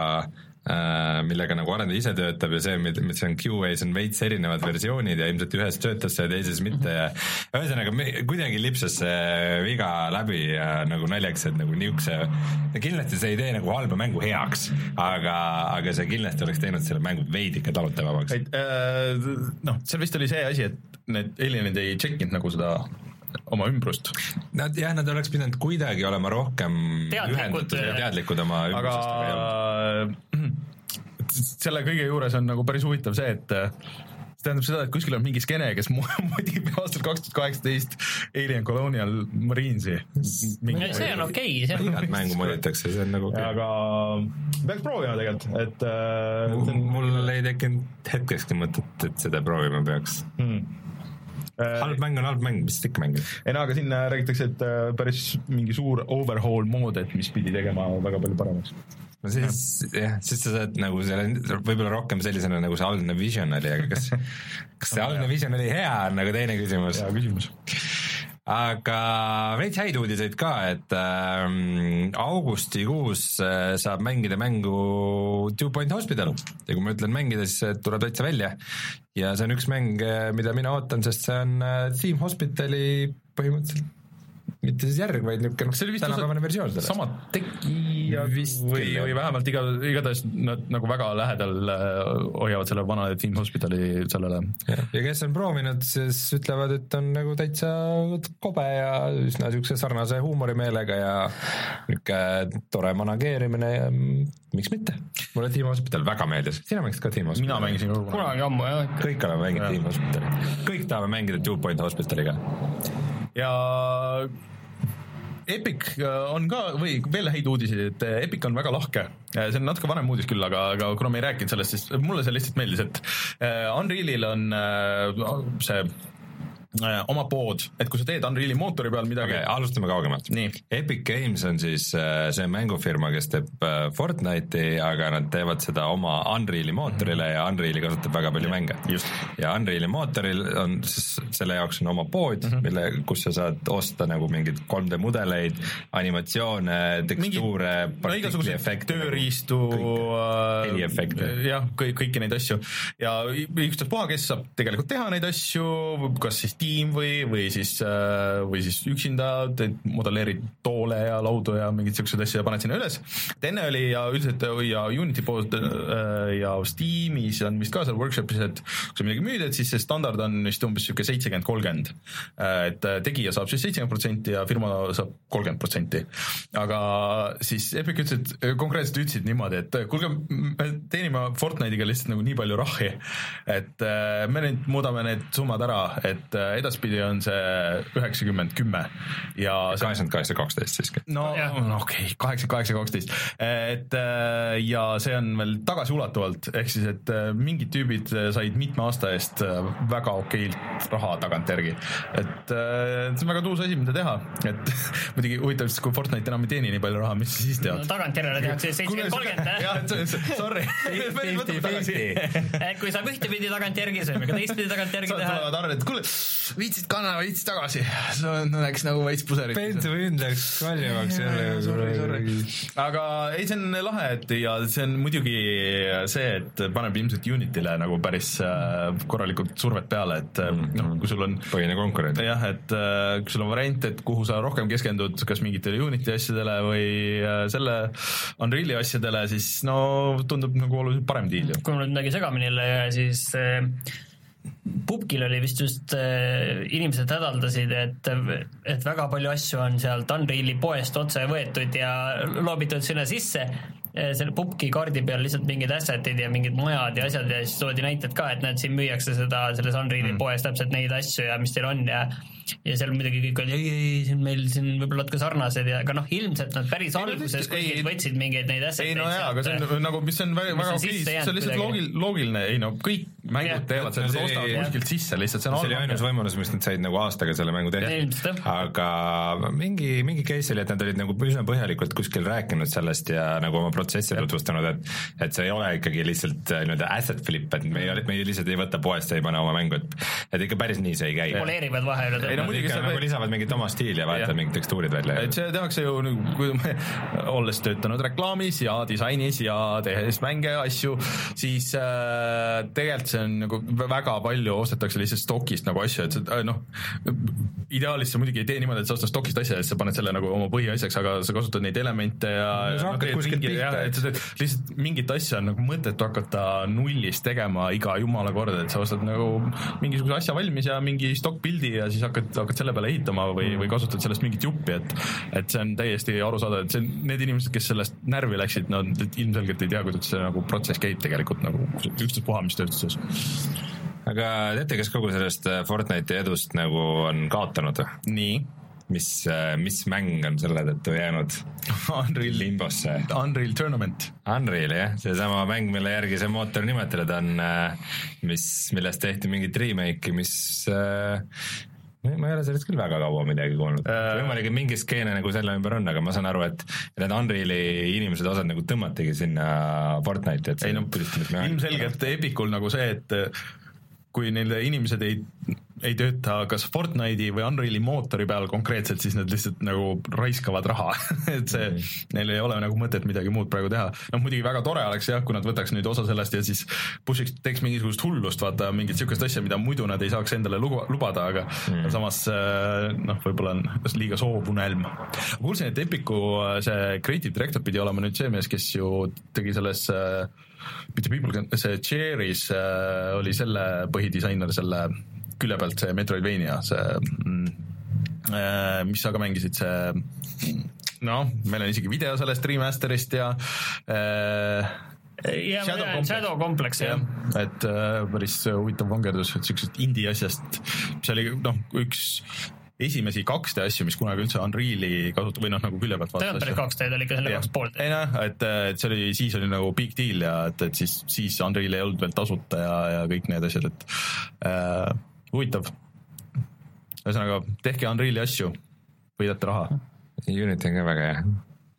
millega nagu arendaja ise töötab ja see, mis on Q A's on veits erinevad versioonid ja ilmselt ühes töötas see ja teises mitte ja ühesõnaga kuidagi lipsas see viga läbi ja nagu naljaks, et nagu niisuguse, kindlasti see ei tee nagu halba mängu heaks, aga, aga see kindlasti oleks teinud selle mängu veidike talutavamaks. Noh, seal vist oli see asi, et need alienid ei tšekkinud nagu seda oma ümbrust. Nad, jah, nad oleks pidanud kuidagi olema rohkem ühendatud ja teadlikud oma ümbrusest. Aga selle kõige juures on nagu päris huvitav see, et see tähendab seda, et kuskil on mingi skene, kes modib aastal kaks tuhat kaheksateist Alien Colonial Marines'i. See on okei. Okay, igat mängu moditakse, see on nagu okei. Okay. Aga peaks proovima tegelikult, et mul, mul ei tekkinud hetkekski mõtet, et seda proovima peaks. Hmm. Halb mäng on halb mäng, mis ikka mängib? Ei no, aga siin räägitakse, et päris mingi suur overhaul mood, et mis pidi tegema väga palju paremaks. No siis, jah, siis sa saad nagu selle, võib-olla rohkem sellisena nagu see algne vision oli, aga kas, kas see algne vision oli hea, on nagu teine küsimus. Hea küsimus. Aga veits häid uudiseid ka, et ähm, augustikuus äh, saab mängida mängu Two Point Hospital ja kui ma ütlen mängida, siis tuleb täitsa välja ja see on üks mäng, mida mina ootan, sest see on äh, Theme Hospitali põhimõtteliselt mitte siis järg, vaid niisugune tänapäevane versioon sellest. Sama tegija või, või vähemalt iga, igatahes nad nagu väga lähedal hoiavad selle vana Theme Hospitali sellele. Ja, ja kes on proovinud, siis ütlevad, et on nagu täitsa kobe ja üsna niisuguse sarnase huumorimeelega ja niisugune tore manageerimine ja miks mitte. Mulle Theme Hospital väga meeldis. Sina mängid ka Theme Hospitali? Mina mängisin ka kunagi ammu, jah. Kõik oleme mänginud Theme Hospitali. Kõik tahame mängida Two Point Hospitaliga. Ja Epic on ka, või veel häid uudiseid, et Epic on väga lahke. See on natuke vanem uudis küll, aga, aga kuna me ei rääkinud sellest, siis mulle see lihtsalt meeldis, et Unrealil on see oma pood, et kui sa teed Unreali mootori peal midagi okay,. Alustame kaugemalt. Epic Games on siis see mängufirma, kes teeb Fortnite'i, aga nad teevad seda oma Unreali mootorile mm-hmm. ja Unreali kasutab väga palju mänge. Just. Ja Unreali mootoril on siis, selle jaoks on oma pood, mm-hmm. mille, kus sa saad osta nagu mingid kolm D mudeleid, animatsioone, tekstuure, partikli efekte, tööriistu, heliefekte. Jah, kõik, kõiki neid asju. Ja üksteist puha, kes saab tegelikult teha neid asju, kas siis tiim või, või siis, või siis üksinda modelleerid toole ja laudu ja mingid sellised asju ja paned sinna üles. Enne oli ja üldiselt ja Unity poolt ja Steamis on vist ka seal workshopis, et kui sa midagi müüd, et siis see standard on vist umbes siuke seitsekümmend kolmkümmend. Et tegija saab siis seitsekümmend protsenti ja firma saab kolmkümmend protsenti. Aga siis Epic ütlesid, konkreetselt ütlesid niimoodi, et kuulge, me teenime Fortnite'iga lihtsalt nagu nii palju rahi, et me nüüd muudame need summad ära, et edaspidi on see üheksakümmend kümme ja kaheksakümmend kaheksa kaksteist siiski. No, no okei, okay, kaheksakümmend kaheksa kaksteist. Et ja see on veel tagasiulatuvalt, ehk siis, et mingid tüübid said mitme aasta eest väga okeilt raha tagant järgi. Et see on väga tuus asi, mida teha. Et muidugi huvitav, kui Fortnite enam ei teeni nii palju raha, mis siis teha? No tagant järele tehakse seitsekümmend kolmkümmend, eh? Jah, sorry. Kui saab ühte pidi tagant järgi, saime ka teist pidi tagant järgi teha. Tulevad arved, et kuule, viitsid kanna, viitsid tagasi. See on näeks nagu veits puserid. Pentu hind läks kaljavaks jälle. Sorry, sorry. Aga ei, see on lahe, et ja see on muidugi see, et paneb ilmselt Unity'le nagu päris korralikult survet peale, et noh, kui sul on põhine konkurent. Jah, et kui sul on variant, et kuhu sa rohkem keskendud, kas mingitele Unity asjadele või selle Unreali asjadele, siis no tundub nagu oluliselt parem diil. Kui mul midagi segamini jälle, siis Pupkil oli vist just äh, inimesed hädaldasid, et, et väga palju asju on sealt Unreali poest otse võetud ja loobitud sinna sisse. Selle Pupki kaardi peal lihtsalt mingid assetid ja mingid majad ja asjad ja siis toodi näited ka, et näed, siin müüakse seda selles Unreali mm. poes täpselt neid asju ja mis teil on ja ja seal muidugi kõik oli, ei, ei, siin meil siin võib-olla ka sarnased ja aga noh, ilmselt nad päris ei, alguses kuskilt võtsid mingeid neid asseteid. Ei no jaa, aga see on nagu, mis on väga, väga okei, see on lihtsalt loogil, loogiline, ei no kõik mängud teevad seda, sa ostavad kuskilt sisse lihtsalt, see on see oli ainus võimalus, mis nad said nagu aastaga selle mängu teha, aga mingi, mingi case oli, et nad olid nagu üsna põhjalikult kuskil rääkinud sellest ja nagu oma protsessi tutvustanud, et, et see ei ole ikkagi lihtsalt nii-öelda asset flip, et me, ei, me lihtsalt ei võta poest ja ei pane oma mängu, et, et ikka päris nii see ei käi. Poleerivad vahele. Ei, no, ikka see... nagu lisavad mingit oma stiili ja vahetavad mingid tekstuurid välja. Et see tehakse ju, kui me olles töötanud reklaamis ja disainis ja tehes mänge asju, siis äh, tegelikult see on nagu väga palju ostetakse lihtsalt stokist nagu asju, et see, noh, ideaalis sa muidugi ei tee niimoodi, et sa ostad stokist asja ja sa paned selle nagu oma põhiasjaks, aga sa kasutad neid elemente ja, no, no, mingi, ja et sa teed lihtsalt mingit asja on nagu mõttetu hakata nullist tegema iga jumala korda, et sa ostad nagu mingisuguse asja valmis ja mingi stock-pildi ja siis hakkad, hakkad selle peale ehitama või, või kasutad sellest mingit juppi, et, et see on täiesti aru saada, et see, need inimesed, kes sellest närvi läksid, no ilmselgelt ei tea, kuidas see nagu protsess käib tegelikult nagu üksteist puha, mis tööstuses. Aga teate, kes kogu sellest Fortnite'i edust nagu on kaotanud? Nii? Mis, mis mäng on selle tõttu jäänud Unreal, limbosse? Unreal Tournament. Unreal, jah. See sama mäng, mille järgi see mootor nimetada on, mis, millest tehti mingit remake'i, mis... ma ei ole sellest küll väga kaua midagi kuulnud äh, võimalik, et mingi skeene nagu selle ümber on, aga ma saan aru, et need Unreali inimesed osad nagu tõmmatigi sinna Fortnite'i, et ei no, ilmselgelt Epicul nagu see, et kui neile inimesed ei, ei tööta kas Fortnite'i või Unreali mootori peal konkreetselt, siis nad lihtsalt nagu raiskavad raha et see, mm. neil ei ole nagu mõtet midagi muud praegu teha. No muidugi väga tore oleks jah, kui nad võtaks nüüd osa sellest ja siis pušiks, teeks mingisugust hullust, vaata mingit sükest asja, mida muidu nad ei saaks endale lubada, aga mm. samas noh, võib-olla on liiga soovunelm. Kuulsin, et Epicu see creative director pidi olema nüüd see mees, kes ju tegi selles mitte people, see Cherry's äh, oli selle põhidisainer selle külje pealt, see Metroidvania, see äh, mis sa ka mängisid, see noh, meil on isegi video sellest remasterist ja äh, ja Shadow Complex, Shadow Complex jah. Et äh, päris huvitav vangerdus, et sellisest indie asjast, mis oli noh, üks esimesi kaks D asju, mis kunagi üldse Unreali kasutab või noh, nagu külje pealt vaatas. Tegelikult kaks D oli ikka selle kaks poolt. Ei noh, et, et see oli, siis oli nagu big deal ja et, et siis, siis Unreal ei olnud veel tasuta ja, ja kõik need asjad, et äh, huvitav. Ühesõnaga, tehke Unreali asju, võidate raha. Unity on ka väga hea.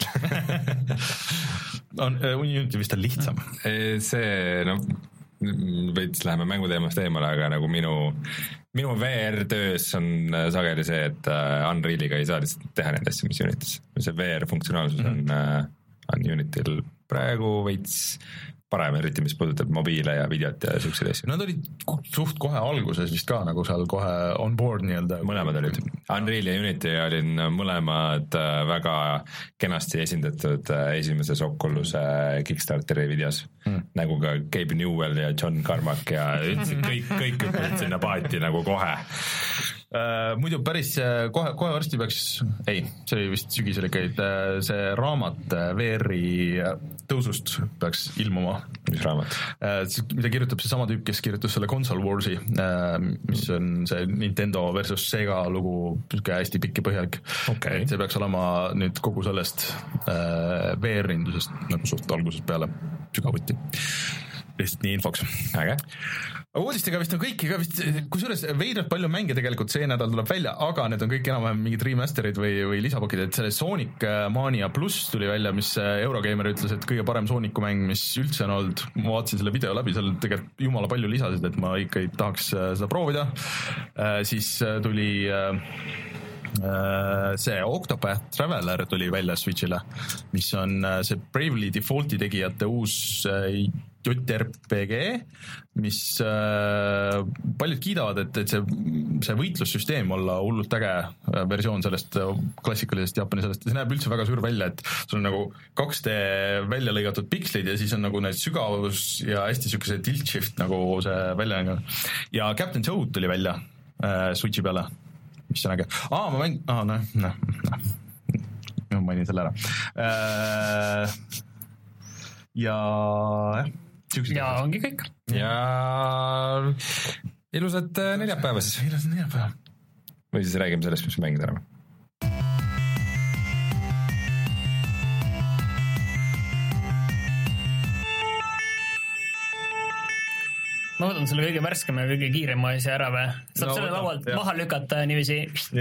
on, Unity vist on lihtsam. See, no veits läheme mänguteemast eemale, aga nagu minu minu V R-töös on sageli see, et Unrealiga ei saa lihtsalt teha neid asju, mis Unitis. See V R-funktsionaalsus on, on Unitil praegu veits parem, eriti mis puudutab mobiile ja videot ja siukseid asju. Nad olid suht kohe alguses vist ka nagu seal kohe on board nii-öelda. Mõlemad olid. Unreal ja Unity olin mõlemad väga kenasti esindatud esimeses Oculus'e Kickstarteri videos. Hmm. Nagu ka Gabe Newell ja John Carmack ja üldse kõik, kõik hüppasid sinna paati nagu kohe. Uh, muidu päris kohe, kohe varsti peaks, ei, see oli vist sügisel ikka, see raamat V R-i tõusust peaks ilmuma. Mis raamat? Uh, mida kirjutab see sama tüüp, kes kirjutas selle Console Warsi, uh, mis on see Nintendo versus Sega lugu, hästi pikk ja põhjalik. Okay. See peaks olema nüüd kogu sellest uh, V R-indusest nagu suht algusest peale sügavuti. Lihtsalt nii infoks. Äge. Uudistega vist on kõiki ka vist, kusjuures veidralt palju mänge tegelikult see nädal tuleb välja, aga need on kõik enam-vähem mingid remasterid või, või lisapakid, et selle Sonic Mania pluss tuli välja, mis Eurogeimer ütles, et kõige parem Sooniku mäng, mis üldse on olnud, ma vaatasin selle video läbi, seal tegelikult jumala palju lisasid, et ma ikka ei tahaks seda proovida, siis tuli see Octopath Traveler tuli välja Switchile, mis on see Bravely Defaulti tegijate uus J R P G, mis äh, paljud kiidavad, et, et see, see võitlussüsteem olla hullult äge versioon sellest klassikalisest Jaapani sellest, see näeb üldse väga suur välja, et sul on nagu kaks D välja lõigatud pikslid ja siis on nagu need sügavus ja hästi sükese tilt shift nagu see välja ja Captain Toad tuli välja äh, Switchi peale, mis on äge. Aa, ma mäng-, aa, noh, noh, noh, ma mainin selle ära äh, ja jah, ja ongi kõik. Ja ilusat neljapäeva siis. Ilusat neljapäeva. Või siis räägime sellest, mis mängida ära. ma võtan selle kõige värskema ja kõige kiirema asja ära või? Saab no, selle laualt jah. Maha lükata niiviisi.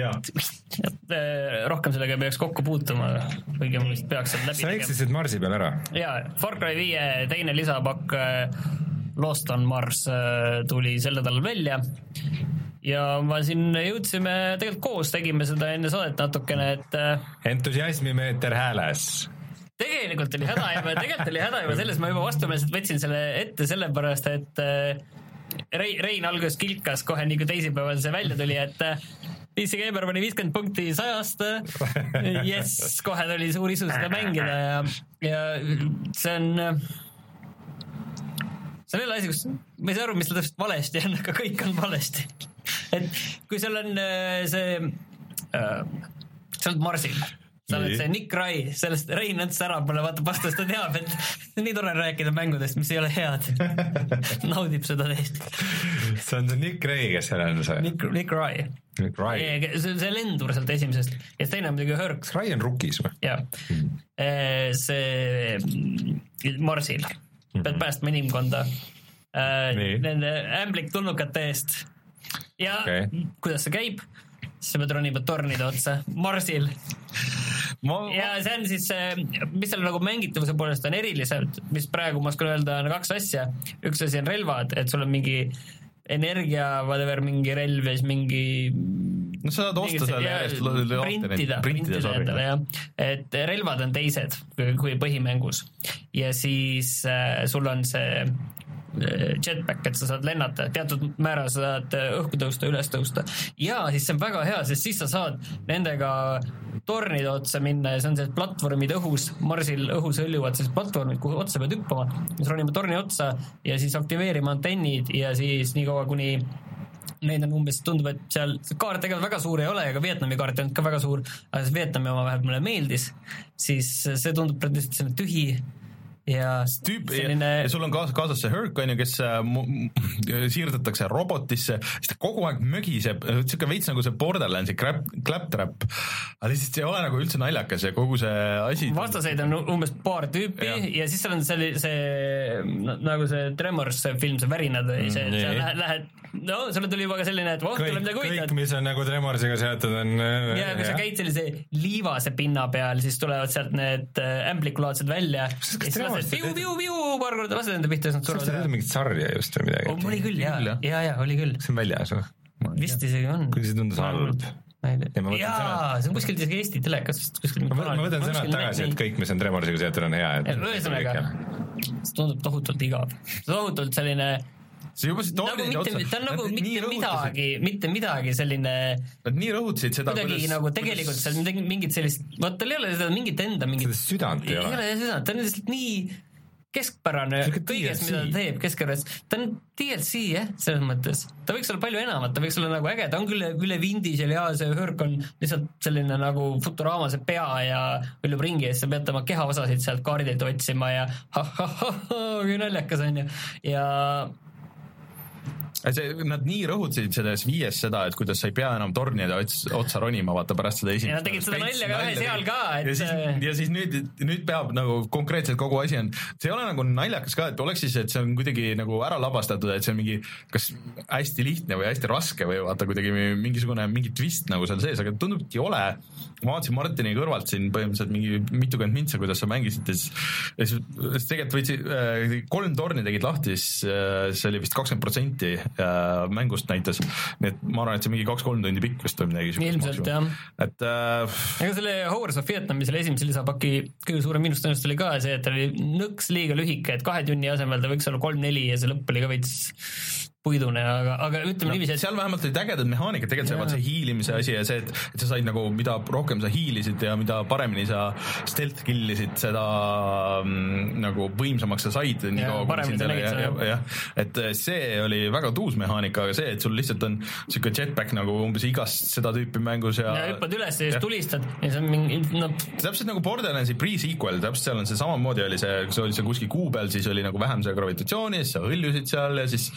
Rohkem sellega ei peaks kokku puutuma, kõige vist peaks läbi sa eksisid Marsi peal ära. Jaa, Far Cry viie teine lisapakk Lost on Mars tuli sel nädalal välja ja ma siin jõudsime tegelikult koos, tegime seda enne saadet natukene, et entusiasmimeeter hääles. Tegelikult oli häda juba, tegelikult oli häda juba selles, ma juba vastumeelselt võtsin selle ette sellepärast, et Rein, Rein algus kilkas kohe nii kui teisipäeval see välja tuli, et P C Gamer pani viiskümmend punkti sajast, yes, kohe tuli suur isu seda mängida ja, ja see on see on jälle asi, kus ma ei saa aru, mis ta täpselt valesti on, aga kõik on valesti. Et kui seal on see äh, sa oled Marsil sa oled see Nick Rai, sellest Rein õnts ära mulle vaatab vastu, ta teab, et nii tore rääkida mängudest, mis ei ole head. Naudib seda täiesti. See on see Nick Rai, kes seal on see? Nick, Nick Rai. Nick Rai. See, see lendur sealt esimesest. Ja see teine on muidugi Hörk. Rai on rukis või? Jah. See Marsil. Pead päästma inimkonda. Nende ämblik tulnukate eest. Ja okay. Kuidas see käib? See pead ronima tornide otsa. Marsil. Ma, ja see on siis, mis seal nagu mängitavuse poolest on eriliselt, mis praegu ma oskan öelda on kaks asja. Üks asi on relvad, et sul on mingi energia, whatever, mingi relv ja siis mingi no sa saad osta selle eest printida, printida endale, jah. Et relvad on teised kui põhimängus ja siis äh, sul on see jetpack, et sa saad lennata, teatud määral sa saad õhku tõusta, üles tõusta ja siis see on väga hea, sest siis sa saad nendega tornide otsa minna ja see on see platvormid õhus, Marsil õhus hõljuvad sellised platvormid, kuhu otsa pead hüppama, siis ronime torni otsa ja siis aktiveerima antennid ja siis nii kaua kuni neid on umbes, tundub, et seal kaart tegelikult väga suur ei ole, aga Vietnami kaart on ka väga suur, aga siis Vietnami oma vähemalt mulle meeldis, siis see tundub praktiliselt selline tühi ja tüüp selline... ja, ja sul on kaasas, kaasas see Herc, on ju, kes äh, siirdatakse robotisse, siis ta kogu aeg mögiseb, siuke veits nagu see Borderlandsi claptrap, aga lihtsalt see ei ole nagu üldse naljakas ja kogu see asi vastaseid on umbes paar tüüpi ja, ja siis seal on see, see nagu see Tremors see film, see värinad või see, mm, seal lähed, lähed no sulle tuli juba ka selline, et voh, tuleb midagi huvitavad. Kõik, mis on nagu Tremorsiga seotud on ja kui sa käid sellise liivase pinna peal, siis tulevad sealt need ämblikulaadsid välja ja siis piu, piu, piu, paar korda lased enda pihta, siis nad tulevad ära. See on mingit sarja just või midagi. Oh, oli küll, jah, jah, jah, oli küll. See on väljas või? Vist isegi on. Kuidas see tundus halb? Jaa, see on kuskilt isegi Eesti telekas. Ma võtan sõnad tagasi, et kõik, mis on Tremorsiga seotud on hea. Ühesõnaga, see tundub tohutult igav. Tohutult selline see juba nagu mitte, ta on nagu mitte midagi, mitte midagi selline nad nii rõhutasid seda kuidagi kuidas, nagu tegelikult kuidas... seal mingit sellist, vaat tal ei ole seda mingit enda mingit seda südant ei ole. Ei ole südant, ta on lihtsalt nii keskpärane kõiges, mida ta teeb keskeras. Ta on D L C, jah, selles mõttes. Ta võiks olla palju enamat, ta võiks olla nagu äge, ta on küll üle vindi seal ja see Hörk on lihtsalt selline nagu Futurama see pea ja üllub ringi ja siis sa pead oma kehaosasid sealt kaardilt otsima ja ha-ha-ha-ha, kui naljakas on ju. Ja see, nad nii rõhutasid selles viies seda, et kuidas sa ei pea enam tornide otsa ronima, vaata pärast seda esimest. Ja nad tegid seda nalja ka ühe seal ka, et ja siis, ja siis nüüd, nüüd peab nagu konkreetselt kogu asi on, see ei ole nagu naljakas ka, et oleks siis, et see on kuidagi nagu ära labastatud, et see on mingi kas hästi lihtne või hästi raske või vaata kuidagi mingisugune mingi twist nagu seal sees, aga tundubki ole. Ma vaatasin Martini kõrvalt siin põhimõtteliselt mingi mitukümmend mintsa, kuidas sa mängisid ja siis, siis tegelikult võitsid, kolm torni tegid lahti, siis see oli vist kakskümmend protsenti mängust näitas, nii et ma arvan, et see mingi kaks-kolm tundi pikk vist või midagi ilmselt, jah. Et äh... ega selle Horrors of Vietnami selle esimese lisapaki kõige suurem miinus tõenäoliselt oli ka see, et ta oli nõks liiga lühike, et kahe tunni asemel ta võiks olla kolm-neli ja see lõpp oli ka veits puidune, aga, aga ütleme no, niiviisi, et seal vähemalt olid ägedad mehaanikad, tegelikult see, see hiilimise asi ja see, et, et sa said nagu, mida rohkem sa hiilisid ja mida paremini sa stealth killisid, seda mm, nagu võimsamaks sa said nii ja, kaua, paremini sa nägid seda, ja, et see oli väga tuus mehaanika, aga see, et sul lihtsalt on siuke jetpack nagu umbes igast seda tüüpi mängus ja ja hüppad üles ja siis tulistad ja see on mingi no... täpselt nagu Borderlandsi pre-sequel, täpselt seal on see samamoodi oli see, kui sa olid seal kuskil kuu peal, siis oli nagu vähem see gravitatsiooni, siis sa hõljusid seal ja siis äh,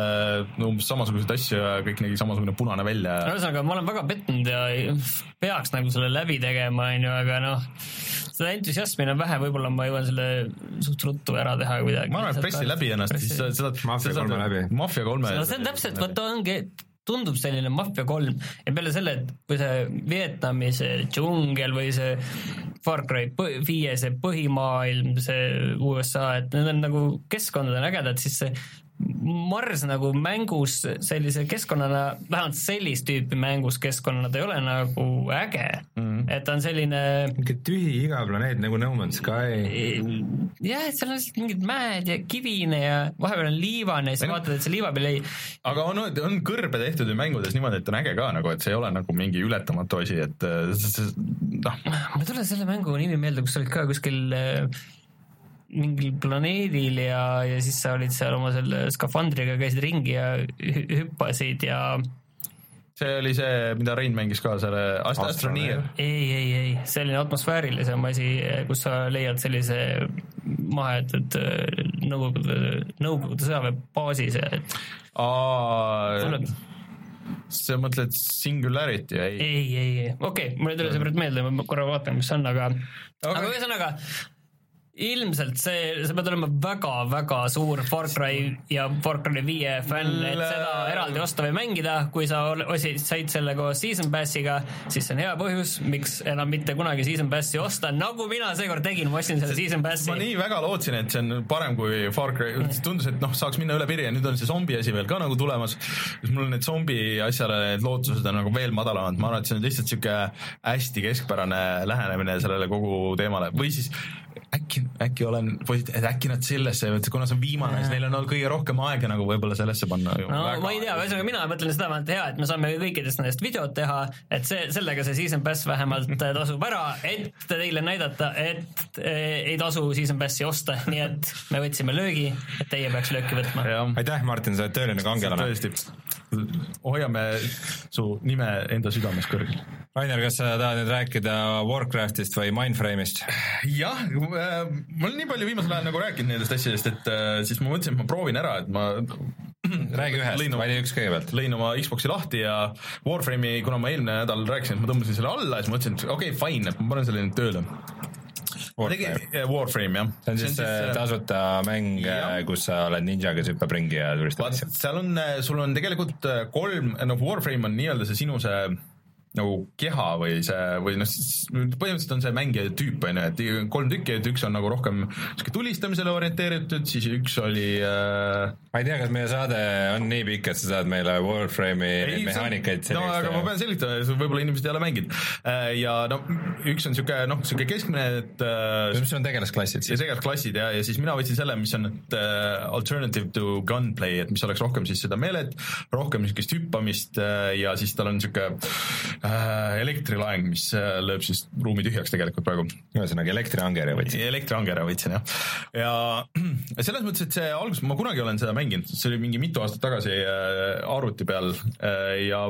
umbes samasuguseid asju ja kõik nägi samasugune punane välja. No ühesõnaga, ma olen väga petnud ja peaks nagu selle läbi tegema, on ju, aga noh, seda entusiasmi on vähe, võib-olla ma jõuan selle suht ruttu ära teha kuidagi. Ma arvan, et pressi läbi ennast, siis seda Mafia kolme läbi. Mafia kolme. No see on täpselt, võtta ongi, tundub selline Mafia kolm ja peale selle, et kui see Vietnami see džungel või see Far Cry viie see põhimaailm, see U S A, et need on nagu keskkondad on ägedad, siis see Mars nagu mängus sellise keskkonnana, vähemalt sellist tüüpi mängus keskkonnana ta ei ole nagu äge mm. et on selline mingi tühi iga planeet nagu No Man's Sky jah, et seal on mingid mäed ja kivine ja vahepeal on liivane ja siis vaatad, et see liiva peal ei aga on, on kõrbe tehtud ju mängudes niimoodi, et on äge ka nagu, et see ei ole nagu mingi ületamatu asi, et noh. Ma ei tule selle mängu nimi meelde, kus sa olid ka kuskil mingil planeedil ja, ja siis sa olid seal oma selle skafandriga, käisid ringi ja hüppasid ja see oli see, mida Rein mängis ka, selle Ast- Astroneer. Ei, ei, ei, selline atmosfäärilisem asi, kus sa leiad sellise mahetud nõukogude, nõukogude sõjaväebaasis ja et Aa, sa mõtled Singularity? Ei, ei, ei, ei. okei okay,, mul ei tule see praegu meelde, ma korra vaatan, mis on, aga okay. aga ühesõnaga ilmselt see, see peab olema väga-väga suur Far Cry ja Far Cry viie fänn, et seda eraldi osta või mängida, kui sa osid, said selle koos Season Passiga, siis see on hea põhjus, miks enam mitte kunagi Season Passi osta, nagu mina seekord tegin, ma ostsin selle Season Passi. Ma nii väga lootsin, et see on parem kui Far Cry, tundus, et noh, saaks minna üle piiri ja nüüd on see zombi asi veel ka nagu tulemas, siis mul need zombi asjale need lootused on nagu veel madalamad, ma arvan, et see on lihtsalt siuke hästi keskpärane lähenemine sellele kogu teemale, või siis äkki, äkki olen positiivne, et äkki nad sellesse, kuna see on viimane, siis neil on olnud kõige rohkem aega nagu võib-olla sellesse panna. No väga ma ei tea, ühesõnaga mina mõtlen seda, et hea, et me saame kõikidest nendest videot teha, et see, sellega see Season Pass vähemalt tasub ära, et teile näidata, et ei tasu Season Passi osta, nii et me võtsime löögi, et teie peaks lööki võtma. Aitäh, Martin, sa oled tööline kangelane. Hoiame su nime enda südames kõrgel. Rainer, kas sa tahad nüüd rääkida Warcraftist või Mindframe'ist? Jah, ma olen nii palju viimasel ajal nagu rääkinud nendest asjadest, et siis ma mõtlesin, et ma proovin ära, et ma räägi ühest, vali üks kõigepealt. Lõin oma Xboxi lahti ja Warframe'i, kuna ma eelmine nädal rääkisin, et ma tõmbasin selle alla ja siis mõtlesin, et okei, okay, fine, et ma panen selle nüüd tööle. Warframe, Warframe jah. See on siis, see on siis tasuta mäng, kus sa oled ninja, kes hüppab ringi ja tulistab asja. Seal on, sul on tegelikult kolm, no Warframe on nii-öelda see sinu see nagu keha või see, või noh, põhimõtteliselt on see mängija tüüp, on ju, et kolm tükki, et üks on nagu rohkem tulistamisele orienteeritud, siis üks oli äh... ma ei tea, kas meie saade on nii pikk, et sa saad meile Warframe'i mehaanikaid no, aga ma pean selgitama, võib-olla inimesed ei ole mänginud ja no, üks on siuke, noh, siuke keskmine, et äh... mis on tegelasklassid siis? tegelasklassid ja, ja siis mina võtsin selle, mis on et, uh, alternative to gunplay, et mis oleks rohkem siis seda meelet, rohkem niisugust hüppamist uh, ja siis tal on siuke elektrilaeng, mis lööb siis ruumi tühjaks tegelikult praegu. Ühesõnaga elektriangere võtsin. Elektriangere võtsin, jah. Ja selles mõttes, et see algus, ma kunagi olen seda mänginud, see oli mingi mitu aastat tagasi arvuti peal ja,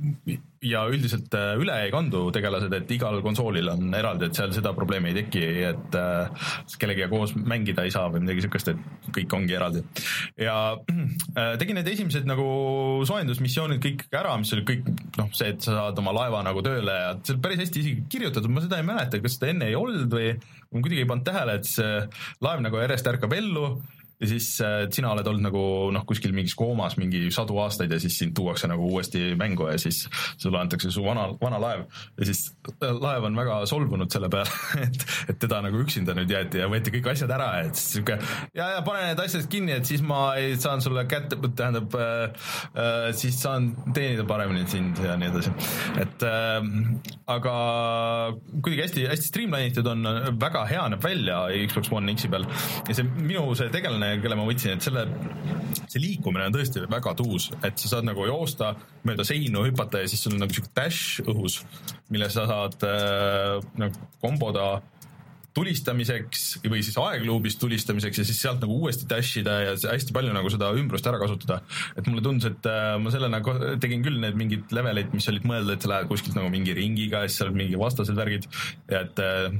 ja üldiselt üle ei kandu tegelased, et igal konsoolil on eraldi, et seal seda probleemi ei teki, et kellegagi koos mängida ei saa või midagi sükast, et kõik ongi eraldi. Ja tegin need esimesed nagu soojendusmissioonid kõik ära, mis oli kõik, noh, see, et sa saad oma laeva nagu tööle ja see on päris hästi isegi kirjutatud, ma seda ei mäleta, kas seda enne ei olnud või ma kuidagi ei pannud tähele, et see laev nagu järjest ärkab ellu ja siis sina oled olnud nagu noh, kuskil mingis koomas mingi sadu aastaid ja siis sind tuuakse nagu uuesti mängu ja siis sulle antakse su vana, vana laev ja siis laev on väga solvunud selle peale, et, et teda nagu üksinda nüüd jäeti ja võeti kõik asjad ära, et siis siuke ja, ja pane need asjad kinni, et siis ma ei saan sulle kätte, tähendab äh, äh, siis saan teenida paremini sind ja nii edasi, et äh, aga kuidagi hästi, hästi streamline'itud on, väga hea näeb välja Xbox One X-i peal ja see minu see tegelane, kelle ma võtsin, et selle, see liikumine on tõesti väga tuus, et sa saad nagu joosta mööda seinu, hüpata ja siis sul on nagu siuke dash õhus, mille sa saad äh, nagu komboda tulistamiseks või siis aegluubist tulistamiseks ja siis sealt nagu uuesti dashida ja hästi palju nagu seda ümbrust ära kasutada. Et mulle tundus, et ma sellena tegin küll need mingid levelid, mis olid mõeldud, et sa lähed kuskilt nagu mingi ringiga ja siis seal mingi vastased värgid ja et äh,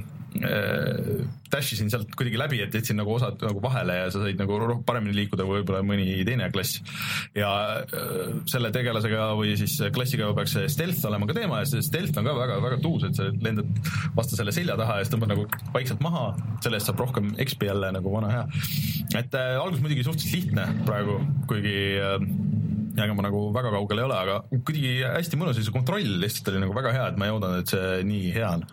dashisin sealt kuidagi läbi, et jätsin nagu osad nagu vahele ja sa said nagu paremini liikuda kui võib-olla mõni teine klass. Ja äh, selle tegelasega või siis klassiga peaks stealth olema ka teema ja see stealth on ka väga, väga tuus, et sa lendad vastasele selja taha ja siis tõmbad nagu vaikselt maha, selle eest saab rohkem X P jälle nagu vana hea. Et äh, algus muidugi suhteliselt lihtne praegu, kuigi äh, ja ega ma nagu väga kaugel ei ole, aga kuidagi hästi mõnus ja see kontroll lihtsalt oli nagu väga hea, et ma ei oodanud, et see nii hea on.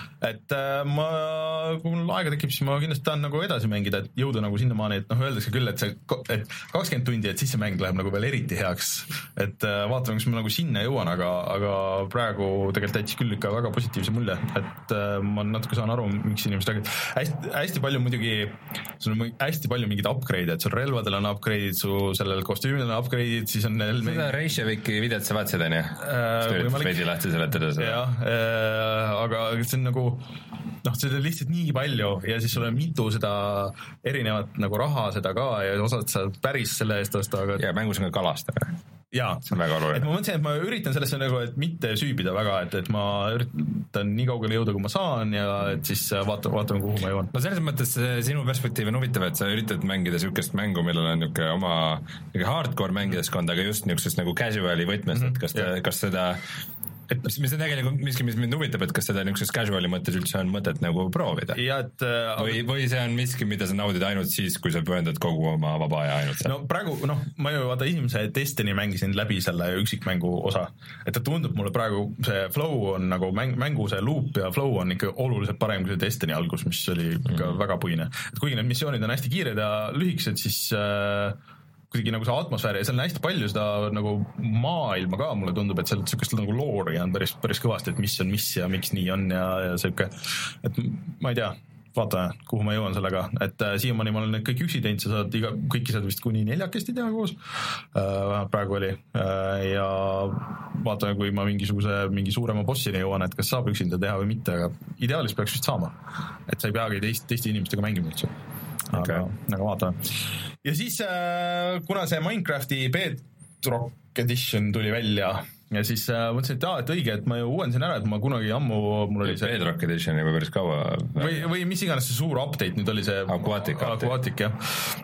Et äh, ma, kui mul aega tekib, siis ma kindlasti tahan nagu edasi mängida, et jõuda nagu sinnamaani, et noh, öeldakse küll, et see et kakskümmend tundi, et siis see mäng läheb nagu veel eriti heaks. Et äh, vaatame, kas ma nagu sinna jõuan, aga, aga praegu tegelikult jättis küll ikka väga positiivse mulje, et äh, ma natuke saan aru, miks inimesed räägid. Hästi, hästi palju muidugi, sul on hästi palju mingid upgrade'id, et sul relvadel on upgrade'id, su sellel kostüümil on upgrade'id, siis on neil seda Reisjaviki videot sa vaatasid, on ju? Stööritus veidi lahti seletada seda. Jah, äh, aga see on nagu noh, seda on lihtsalt nii palju ja siis sul on mitu seda erinevat nagu raha seda ka ja osad sa päris selle eest osta, aga ja mängus on ka kalastamine. Jaa, et ma mõtlesin, et ma üritan sellesse nagu, et mitte süübida väga, et, et ma üritan nii kaugele jõuda, kui ma saan ja et siis vaatame, vaatame kuhu ma jõuan. No selles mõttes sinu perspektiiv on huvitav, et sa üritad mängida sükest mängu, millel on niuke oma niuke hardcore mängijaskond, aga just niuksest nagu casuali võtmest, mm-hmm. et kas, ta, kas seda et mis, mis on tegelikult miski, mis mind huvitab, et kas seda niisuguses casuali mõttes üldse on mõtet nagu proovida? Ja, et, äh, või, või see on miski, mida sa naudid ainult siis, kui sa pühendad kogu oma vaba aja ainult seal? No praegu, noh, ma ju vaata esimese Destiny mängisin läbi selle üksikmängu osa, et ta tundub mulle praegu, see flow on nagu mäng, mängu see loop ja flow on ikka oluliselt parem kui see Destiny algus, mis oli ikka mm. väga puine. Et kuigi need missioonid on hästi kiired ja lühikesed, siis äh, kuidagi nagu see atmosfäär ja seal on hästi palju seda nagu maailma ka, mulle tundub, et seal sellist nagu loori on päris, päris kõvasti, et mis on mis ja miks nii on ja, ja siuke, et ma ei tea, vaatame, kuhu ma jõuan sellega, et äh, siiamaani ma olen need kõik üksi teinud, sa saad iga, kõiki saad vist kuni neljakesti teha koos, äh, praegu oli, äh, ja vaatame, kui ma mingisuguse, mingi suurema bossini jõuan, et kas saab üksinda teha või mitte, aga ideaalis peaks vist saama, et sa ei peagi teist, teiste inimestega mängima üldse. Aga, okay. aga vaatame. Ja siis äh, kuna see Minecrafti Bedrock Edition tuli välja ja siis äh, mõtlesin, et aa, et õige, et ma ju uuendasin ära, et ma kunagi ammu mul oli see Bedrock Edition juba päris kaua või, või mis iganes see suur update nüüd oli see Aquatic, Aquatic jah.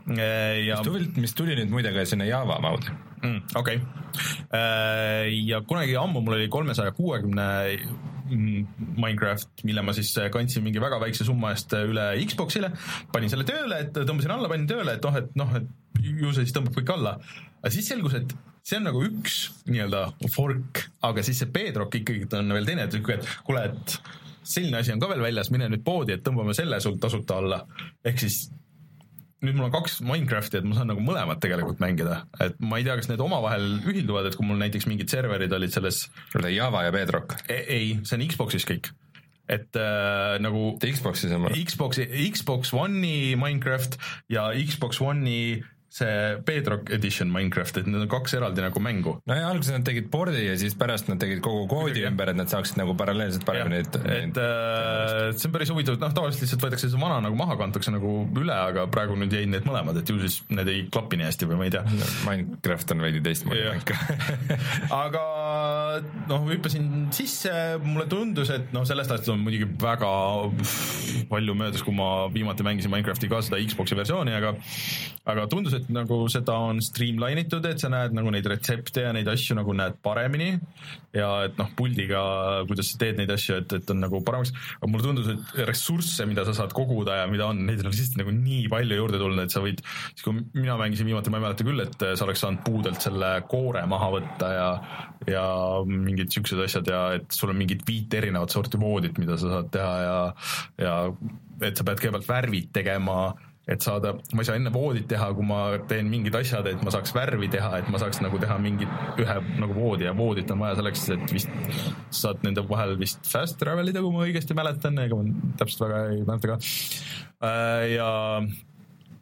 Ja mis, tuli, mis tuli nüüd muide ka sinna Java maud mm, okei okay. Ja kunagi ammu mul oli kolmesaja kuuekümne Minecraft, mille ma siis kandsin mingi väga väikse summa eest üle Xboxile, panin selle tööle, et tõmbasin alla, panin tööle, et noh, et noh, et ju see siis tõmbab kõik alla. Aga siis selgus, et see on nagu üks nii-öelda fork, aga siis see Bedrock ikkagi on veel teine, et kuule, et selline asi on ka veel väljas, mine nüüd poodi, et tõmbame selle sul tasuta alla. Ehk siis nüüd mul on kaks Minecrafti, et ma saan nagu mõlemad tegelikult mängida, et ma ei tea, kas need omavahel ühilduvad, et kui mul näiteks mingid serverid olid selles Java ja Bedrock e ei, see on Xboxis kõik, et äh, nagu Xboxis on Xboxi, Xbox One'i Minecraft ja Xbox One'i see Bedrock Edition Minecraft, et need on kaks eraldi nagu mängu. No ja alguses nad tegid boardi ja siis pärast nad tegid kogu koodi Midagi. ümber, et nad saaksid nagu paralleelselt paremini et, et äh, see on päris huvitav, noh tavaliselt lihtsalt võetakse see vana nagu maha, kantakse nagu üle, aga praegu nüüd jäid need mõlemad, et ju siis need ei klapi nii hästi või ma ei tea. Minecraft on veidi teistmoodi mäng aga noh, hüppasin sisse, mulle tundus, et noh, sellest ajast on muidugi väga palju möödas, kui ma viimati mängisin Minecrafti ka seda Xboxi versiooni, aga aga tundus, et nagu seda on streamline'itud, et sa näed nagu neid retsepte ja neid asju nagu näed paremini ja et noh, puldiga, kuidas sa teed neid asju, et, et on nagu paremaks, aga mulle tundus, et ressursse, mida sa saad koguda ja mida on, neid on lihtsalt nagu nii palju juurde tulnud, et sa võid, siis kui mina mängisin viimati, ma ei mäleta küll, et sa oleks saanud puudelt selle koore maha võtta ja, ja mingid siuksed asjad ja et sul on mingid viit erinevat sorti voodit, mida sa saad teha ja, ja et sa pead kõigepealt värvid tegema, et saada, ma ei saa enne voodit teha, kui ma teen mingid asjad, et ma saaks värvi teha, et ma saaks nagu teha mingit ühe nagu voodi ja voodit on vaja selleks, et vist saad nende vahel vist fast travelida, kui ma õigesti mäletan, ega ma täpselt väga ei mäleta ka. Ja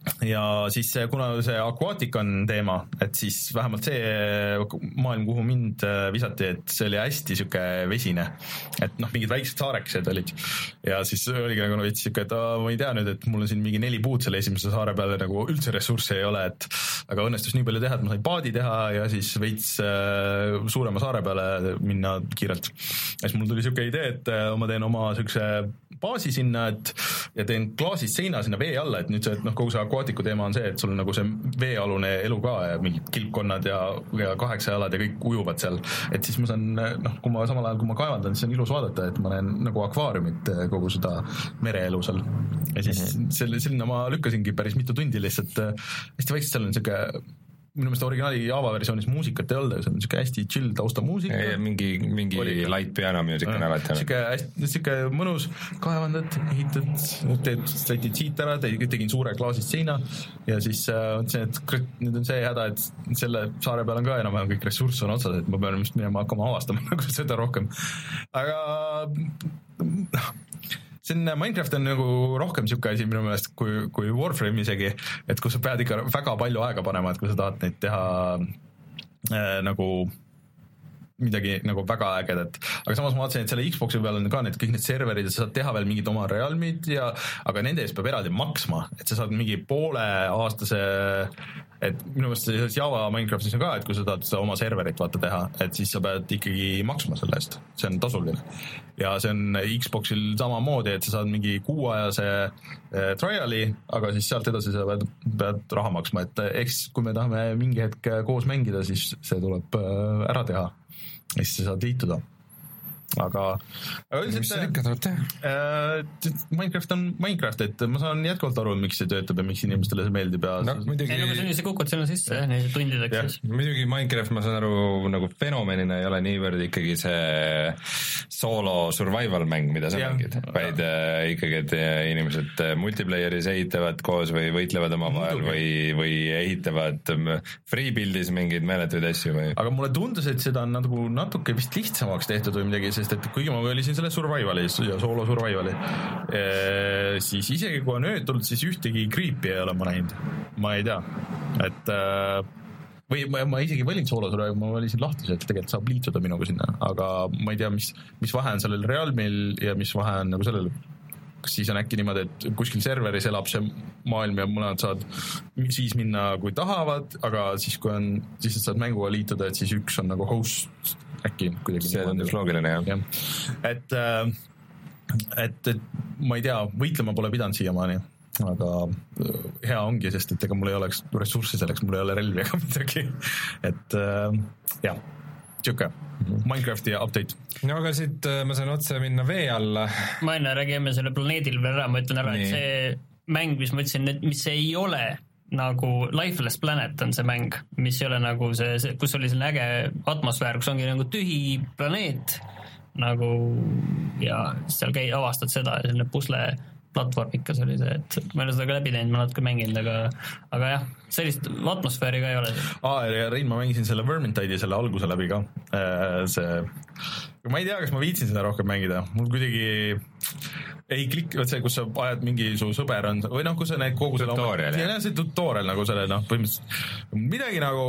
ja siis kuna see Aquatic on teema, et siis vähemalt see maailm, kuhu mind visati, et see oli hästi siuke vesine, et noh, mingid väiksed saarekesed olid ja siis oligi nagu veits siuke, et aa, ma ei tea nüüd, et mul on siin mingi neli puud selle esimese saare peale, nagu üldse ressurssi ei ole, et aga õnnestus nii palju teha, et ma sain paadi teha ja siis veits äh, suurema saare peale minna kiirelt. Ja siis mul tuli siuke idee, et äh, ma teen oma siukse baasi sinna, et ja teen klaasist seina sinna vee alla, et nüüd see, et noh, kogu see Aquaticu teema on see, et sul on nagu see veealune elu ka ja mingid kilpkonnad ja, ja kaheksa jalad ja kõik ujuvad seal, et siis ma saan, noh, kui ma samal ajal, kui ma kaevandan, siis on ilus vaadata, et ma näen nagu akvaariumit kogu seda mereelu seal ja siis mm-hmm. selle, selline ma lükkasingi päris mitu tundi lihtsalt hästi vaikselt, seal on siuke minu meelest originaali Java versioonis muusikat ei olnud, see on siuke hästi chill taustamuusika. Mingi, mingi Oli. light piano music on alati. Siuke hästi, siuke mõnus, kaevandad, ehitad, teed, sätid siit ära, tegin suure klaasist seina ja siis on see, et nüüd on see häda, et selle saare peal on ka enam-vähem kõik ressurss on otsas, et ma pean vist minema hakkama avastama nagu seda rohkem. Aga see on, Minecraft on nagu rohkem siuke asi minu meelest kui, kui Warframe isegi, et kus sa pead ikka väga palju aega panema, et kui sa tahad neid teha äh, nagu midagi nagu väga ägedat. Aga samas ma vaatasin, et selle Xboxi peal on ka need kõik need serverid ja sa saad teha veel mingid oma realmid ja aga nende eest peab eraldi maksma, et sa saad mingi poole aastase, et minu meelest selles Java Minecraftis on ka, et kui sa tahad oma serverit vaata teha, et siis sa pead ikkagi maksma selle eest, see on tasuline. Ja see on Xboxil samamoodi, et sa saad mingi kuuajase eh, triali, aga siis sealt edasi sa pead, pead raha maksma, et eks kui me tahame mingi hetk koos mängida, siis see tuleb äh, ära teha. Ja siis sa saad liituda. Aga, aga üldiselt, mis see ikka tuleb teha? Äh, Minecraft on Minecraft, et ma saan jätkuvalt aru, miks see töötab ja miks inimestele see meeldib ja no, muidugi... ei, no see on see kukud sinna sisse, jah, neil tundideks ja, siis. Muidugi Minecraft, ma saan aru, nagu fenomenina ei ole niivõrd ikkagi see solo survival mäng, mida sa ja, mängid, vaid äh, ikkagi, et inimesed multiplayeris ehitavad koos või võitlevad oma vahel või, või ehitavad free build'is mingeid meeletuid asju või... Aga mulle tundus, et seda on nagu natuke vist lihtsamaks tehtud või midagi, sest et kuigi ma olisin selle survivalis ja solo survivali, siis isegi kui on öötult, siis ühtegi creep'i ei ole ma näinud. Ma ei tea, et või ma, ma isegi valin solo survival, ma valisin lahtise, et tegelikult saab liituda minuga sinna, aga ma ei tea, mis, mis vahe on sellel realmil ja mis vahe on nagu sellel, kas siis on äkki niimoodi, et kuskil serveris elab see maailm ja mõned saad siis minna, kui tahavad, aga siis kui on, siis saad mänguga liituda, et siis üks on nagu host äkki kuidagi. See on just loogiline, jah. Ja. Et, et, et ma ei tea, võitlema pole pidanud siiamaani, aga hea ongi, sest et ega mul ei oleks ressurssi selleks, mul ei ole relvi ega midagi. Et jah, siuke Minecrafti update. No aga siit ma saan otse minna vee alla. Ma enne räägime selle planeedil veel ära, ma ütlen ära, Nii. et see mäng, mis ma ütlesin, et mis ei ole nagu Lifeless Planet on see mäng, mis ei ole nagu see, see kus oli selline äge atmosfäär, kus ongi nagu tühi planeet nagu ja seal käi, avastad seda ja selline pusle platvorm ikka see oli see, et ma ei ole seda ka läbi teinud, ma natuke mänginud, aga, aga jah, sellist atmosfääri ka ei ole. Aa, ja Rein, ma mängisin selle Vermintide'i selle alguse läbi ka. See, ma ei tea, kas ma viitsin seda rohkem mängida, mul kuidagi ei klikk, see, kus sa ajad mingi su sõber on, või noh, kus sa näed kogu selle tutorial, ja see tutorial nagu selle, noh, põhimõtteliselt midagi nagu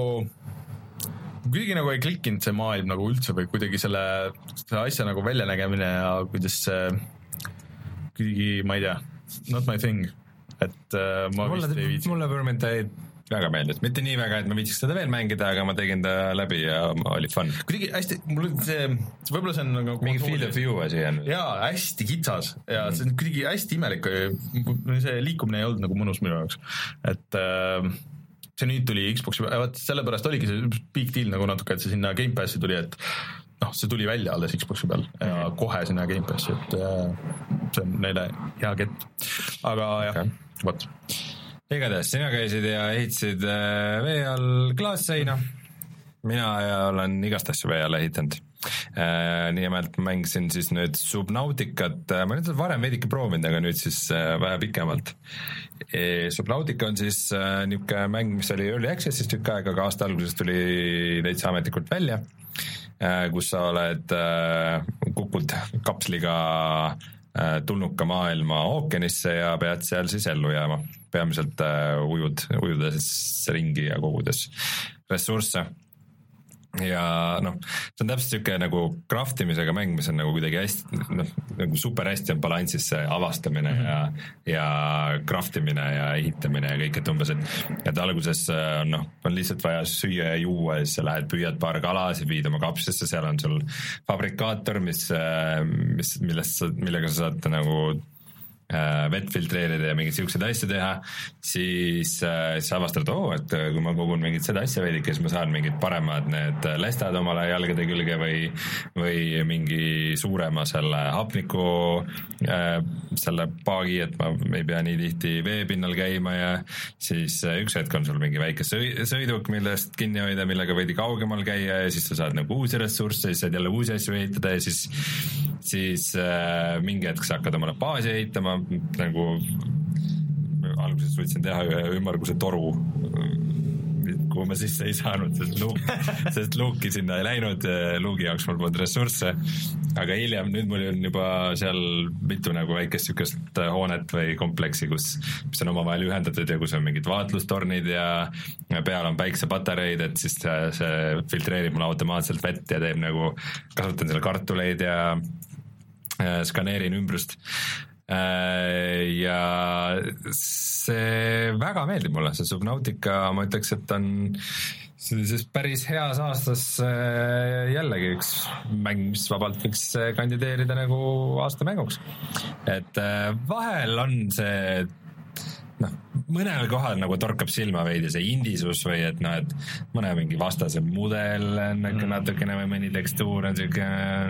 kuidagi nagu ei klikkinud see maailm nagu üldse või kuidagi selle, selle asja nagu väljanägemine ja kuidas see kuidagi, ma ei tea, not my thing, et uh, ma mulle, vist ei viitsi. Mulle Vermintide väga meeldis, mitte nii väga, et ma viitsiks seda veel mängida, aga ma tegin ta läbi ja oli fun. Kuidagi hästi, mul see, võib-olla see on nagu mingi field of view asi on. Jaa, hästi kitsas ja see on kuidagi hästi imelik, see liikumine ei olnud nagu mõnus minu jaoks, et uh, see nüüd tuli Xboxi, sellepärast oligi see big deal nagu natuke, et see sinna Game Passi tuli, et noh, see tuli välja alles Xboxi peal ja kohe sinna Game Passi, et see on neile hea kett. Aga jah, okay. Võt. Igatahes, sina käisid ja ehitasid vee all klaasseina. Mina olen igast asju vee all ehitanud. Nimelt mängisin siis nüüd Subnauticat, ma nüüd varem veidike proovinud, aga nüüd siis vähe pikemalt. Subnautica on siis niisugune mäng, mis oli Early Access'is tükk aega, aga aasta alguses tuli täitsa ametlikult välja, kus sa oled, kukud kapsliga tulnuka maailma ookeanisse ja pead seal siis ellu jääma. Peamiselt ujud, ujudes ringi ja kogudes ressursse. Ja noh, see on täpselt siuke nagu craftimisega mäng, mis on nagu kuidagi hästi, noh, nagu super hästi on balanssis see avastamine mm -hmm. ja, ja craftimine ja ehitamine ja kõik, et umbes, et, et alguses noh, on lihtsalt vaja süüa ja juua ja siis sa lähed, püüad paar kala, siis viid oma kapslisse, seal on sul fabrikaator, mis, mis, millest sa, millega sa saad nagu vett filtreerida ja mingeid siukseid asju teha, siis äh, sa avastad, oo, et kui ma kogun mingit seda asja veidike, siis ma saan mingid paremad need lestad omale jalgade külge või, või mingi suurema selle hapniku äh, selle paagi, et ma ei pea nii tihti veepinnal käima ja siis äh, üks hetk on sul mingi väike sõiduk, millest kinni hoida, millega veidi kaugemal käia ja siis sa saad nagu uusi ressursse, siis saad jälle uusi asju ehitada ja siis siis äh, mingi hetk sa hakkad omale baasi ehitama, nagu alguses võtsin teha ühe ümmarguse toru, kuhu ma sisse ei saanud, sest, luuk, sest luuki sinna ei läinud, luugi jaoks mul polnud ressursse, aga hiljem nüüd mul on juba seal mitu nagu väikest sükest hoonet või kompleksi, kus, mis on omavahel ühendatud ja kus on mingid vaatlustornid ja peal on päiksepatareid, et siis see, see filtreerib mulle automaatselt vett ja teeb nagu, kasutan seal kartuleid ja skaneerin ümbrust ja see väga meeldib mulle, see Subnautica, ma ütleks, et on sellises päris heas aastas jällegi üks mäng, mis vabalt võiks kandideerida nagu aasta mänguks, et vahel on see noh, mõnel kohal nagu torkab silma veidi see indisus või et noh, et mõne mingi vastase mudel on mm. natukene või mõni tekstuur on siuke,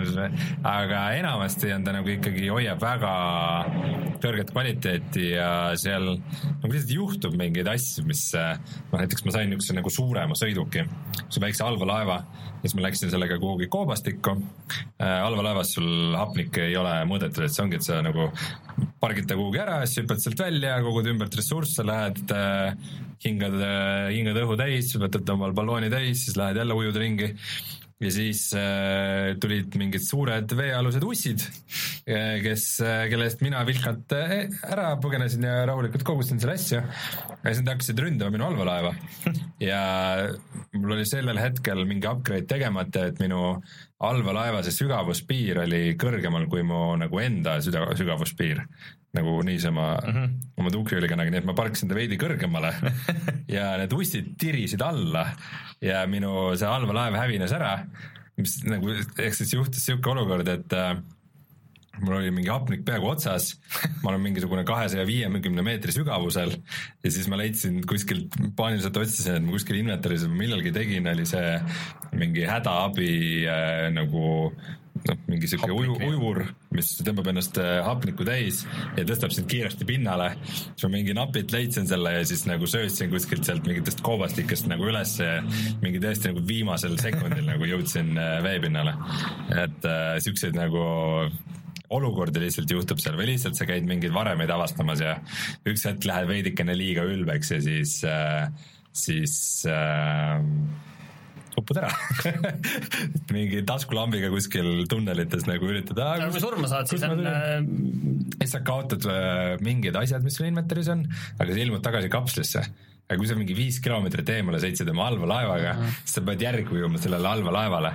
aga enamasti on ta nagu ikkagi hoiab väga kõrget kvaliteeti ja seal nagu lihtsalt juhtub mingeid asju, mis noh, näiteks ma sain niisuguse nagu suurema sõiduki, see väikse allveelaeva ja siis ma läksin sellega kuhugi koobastikku. Allveelaevas sul hapnik ei ole mõõdetud, et see ongi, et sa nagu pargid ta kuhugi ära, siis hüppad sealt välja, kogud ümbert ressursse, lähed äh, hingad, äh, hingad õhu täis, võtad omal ballooni täis, siis lähed jälle ujud ringi ja siis äh, tulid mingid suured veealused ussid, kes, kelle eest mina vilkalt ära põgenesin ja rahulikult kogustasin selle asju ja siis nad hakkasid ründama minu allveelaeva ja mul oli sellel hetkel mingi upgrade tegemata, et minu allveelaeva see sügavuspiir oli kõrgemal kui mu nagu enda süda, sügavuspiir nagu niisama mm-hmm. oma tuukriülganaga, nii et ma parkisin ta veidi kõrgemale ja need ussid tirisid alla ja minu see allveelaev hävines ära, mis nagu, ehk siis juhtus siuke olukord, et äh, mul oli mingi hapnik peaaegu otsas, ma olen mingisugune kahesaja viiekümne meetri sügavusel ja siis ma leidsin kuskilt, paaniliselt otsisin, et ma kuskil inventaris millalgi tegin, oli see mingi hädaabi äh, nagu noh, mingi siuke uju, ujur, mis tõmbab ennast hapnikku täis ja tõstab sind kiiresti pinnale. siis ma mingi napilt leidsin selle ja siis nagu söötsin kuskilt sealt mingitest koobastikest nagu üles ja mingi tõesti nagu viimasel sekundil nagu jõudsin veepinnale. Et äh, siukseid nagu olukordi lihtsalt juhtub seal või lihtsalt sa käid mingeid varemeid avastamas ja üks hetk lähed veidikene liiga ülbeks ja siis äh, siis äh, uppud ära mingi taskulambiga kuskil tunnelites nagu üritada. Kui surma saad, siis on... Siis sa kaotad mingid asjad, mis sul inventaris on, aga sa ilmud tagasi kapslisse. Aga kui sa mingi viis kilomeetrit eemale sõitsid oma allveelaevaga, mm. siis sa pead järgi ujuma sellele allveelaevale.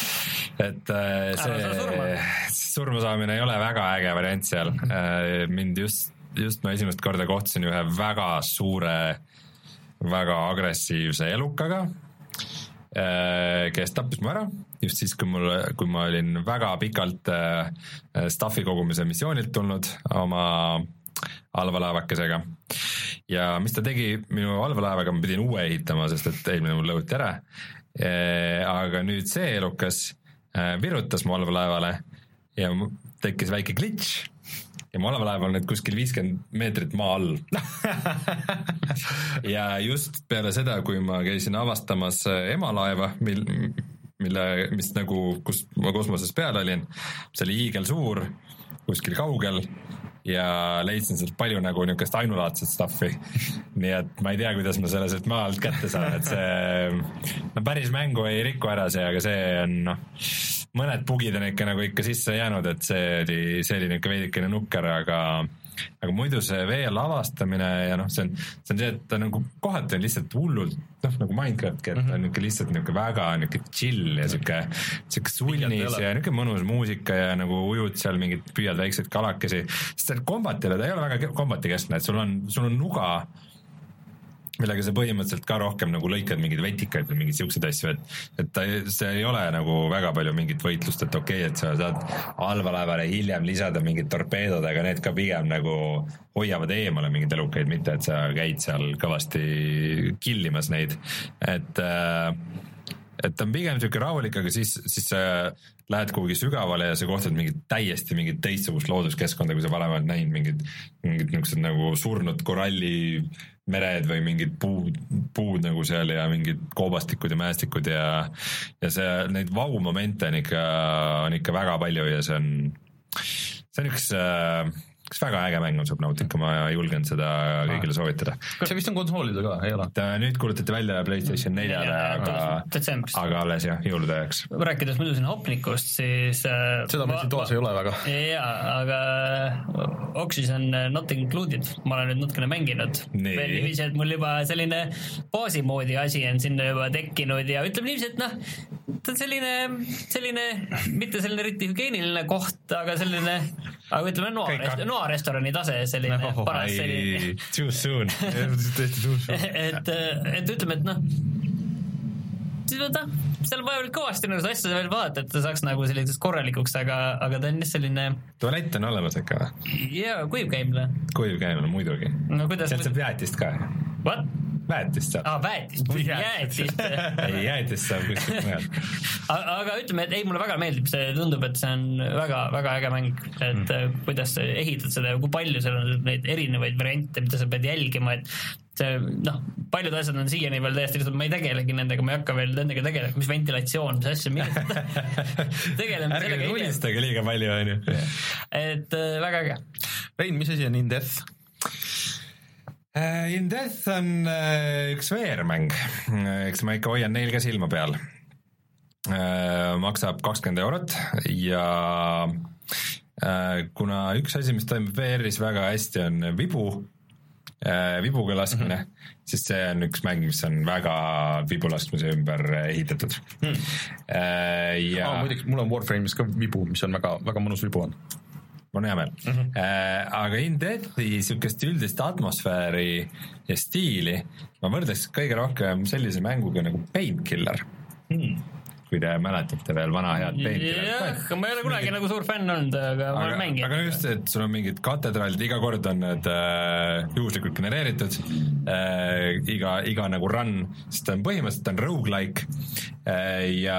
Et see surma. surma saamine ei ole väga äge variant seal. Mind just, just ma esimest korda kohtusin ühe väga suure, väga agressiivse elukaga, kes tappis mu ära just siis, kui, mul, kui ma olin väga pikalt staffi kogumise missioonilt tulnud oma allveelaevakesega ja mis ta tegi minu allveelaevaga, ma pidin uue ehitama, sest et eelmine mul lõhuti ära, aga nüüd see elukas virutas mu allveelaevale ja tekkis väike glitch ja mu allveelaev on nüüd kuskil viiskümmend meetrit maa all ja just peale seda, kui ma käisin avastamas emalaeva, mil, mille, mis nagu, kus ma kosmoses peal olin, see oli hiigel suur, kuskil kaugel ja leidsin sealt palju nagu niukest ainulaadset staffi. Nii et ma ei tea, kuidas ma selle sealt maa alt kätte saan, et see no päris mängu ei riku ära see, aga see on noh, mõned bugid on ikka nagu ikka sisse jäänud, et see oli, see oli niisugune veidikene nukker, aga aga muidu see vee lavastamine ja noh, see on, see on see, et ta nagu kohati on lihtsalt hullult, noh nagu Minecraftki, et ta on niisugune lihtsalt niisugune väga niisugune chill ja niisugune niisugune sulnis ja niisugune mõnus muusika ja nagu ujud seal mingid, püüad väikseid kalakesi, sest see kombatile, ta ei ole väga kombatikeskne, et sul on, sul on nuga, millega sa põhimõtteliselt ka rohkem nagu lõikad mingeid vetikaid või mingeid siukseid asju, et, et ta, see ei ole nagu väga palju mingit võitlust, et okei okay,, et sa saad allvalaevale hiljem lisada mingid torpeedod, aga need ka pigem nagu hoiavad eemale mingeid elukaid, mitte et sa käid seal kõvasti killimas neid, et et ta on pigem siuke rahulik, aga siis, siis sa lähed kuhugi sügavale ja sa kohtad mingit täiesti mingit teistsugust looduskeskkonda, kui sa varem oled näinud mingid, mingid niisugused nagu surnud koralli mered või mingid puud, puud nagu seal ja mingid koobastikud ja mäestikud ja, ja see, neid vau-momente on ikka, on ikka väga palju ja see on, see on üks, üks väga äge mäng on Subnautica, ma julgen seda kõigile soovitada. See vist on konsoolide ka, ei ole? Ta nüüd kuulutati välja PlayStation neljale, aga, aga alles jah, jõulude ajaks. Rääkides muidu siin hopnikust, siis seda meil siin toas ei ole väga. Jaa, aga Oxys on not included, ma olen nüüd natukene mänginud. Veel niiviisi, et mul juba selline baasimoodi asi on sinna juba tekkinud ja ütleme niiviisi, et noh, ta on selline, selline, mitte selline riti hügeeniline koht, aga selline, aga ütleme noa noarestorani tase, selline no, paras selline. Too soon. et, et ütleme, et noh, seal on vaja veel kõvasti nagu seda asja veel vaadata, et ta saaks nagu selliseks korralikuks, aga, aga ta on just selline... Tualett on olemas ikka või? Jaa, kuivkäimle. Kuivkäimle, muidugi. No, kuidas... Sealt saab väetist ka. What? Väetist saab. Aa, väetist, jäätist. ei, jäätist saab kuskil mujal. aga ütleme, et ei, mulle väga meeldib, see tundub, et see on väga, väga äge mäng, et mm. kuidas sa ehitad seda ja kui palju seal on neid erinevaid variante, mida sa pead jälgima, et see, noh, paljud asjad on siiani veel täiesti lihtsalt, ma ei tegelegi nendega, ma ei hakka veel nendega tegelema, mis ventilatsioon, mis asja, millest tegeleme sellega hiljem. Ärge unistage liiga palju, on ju. et äh, väga äge. Rein, mis asi on In Death? Uh, In Death on uh, üks veermäng, eks ma ikka hoian neil ka silma peal. Uh, maksab kakskümmend eurot ja uh, kuna üks asi, mis toimub V R-is väga hästi, on vibu, Uh, vibuga laskmine, mm-hmm. siis see on üks mäng, mis on väga vibulaskmise ümber ehitatud mm. uh, ja ah, muidugi, mul on Warframe'is ka vibu, mis on väga, väga mõnus vibu on. Mul on hea meel mm-hmm. uh, aga In Deathi sükest üldist atmosfääri ja stiili ma võrdleks kõige rohkem sellise mänguga nagu Painkiller mm. kui te mäletate veel vana head Painkiller. Jah, ma ei ole kunagi mingid... nagu suur fänn olnud, aga ma olen mänginud. Aga just, et sul on mingid katedraalid, iga kord on need äh, juhuslikult genereeritud, äh, iga, iga nagu run, sest ta on põhimõtteliselt on roguelike äh, ja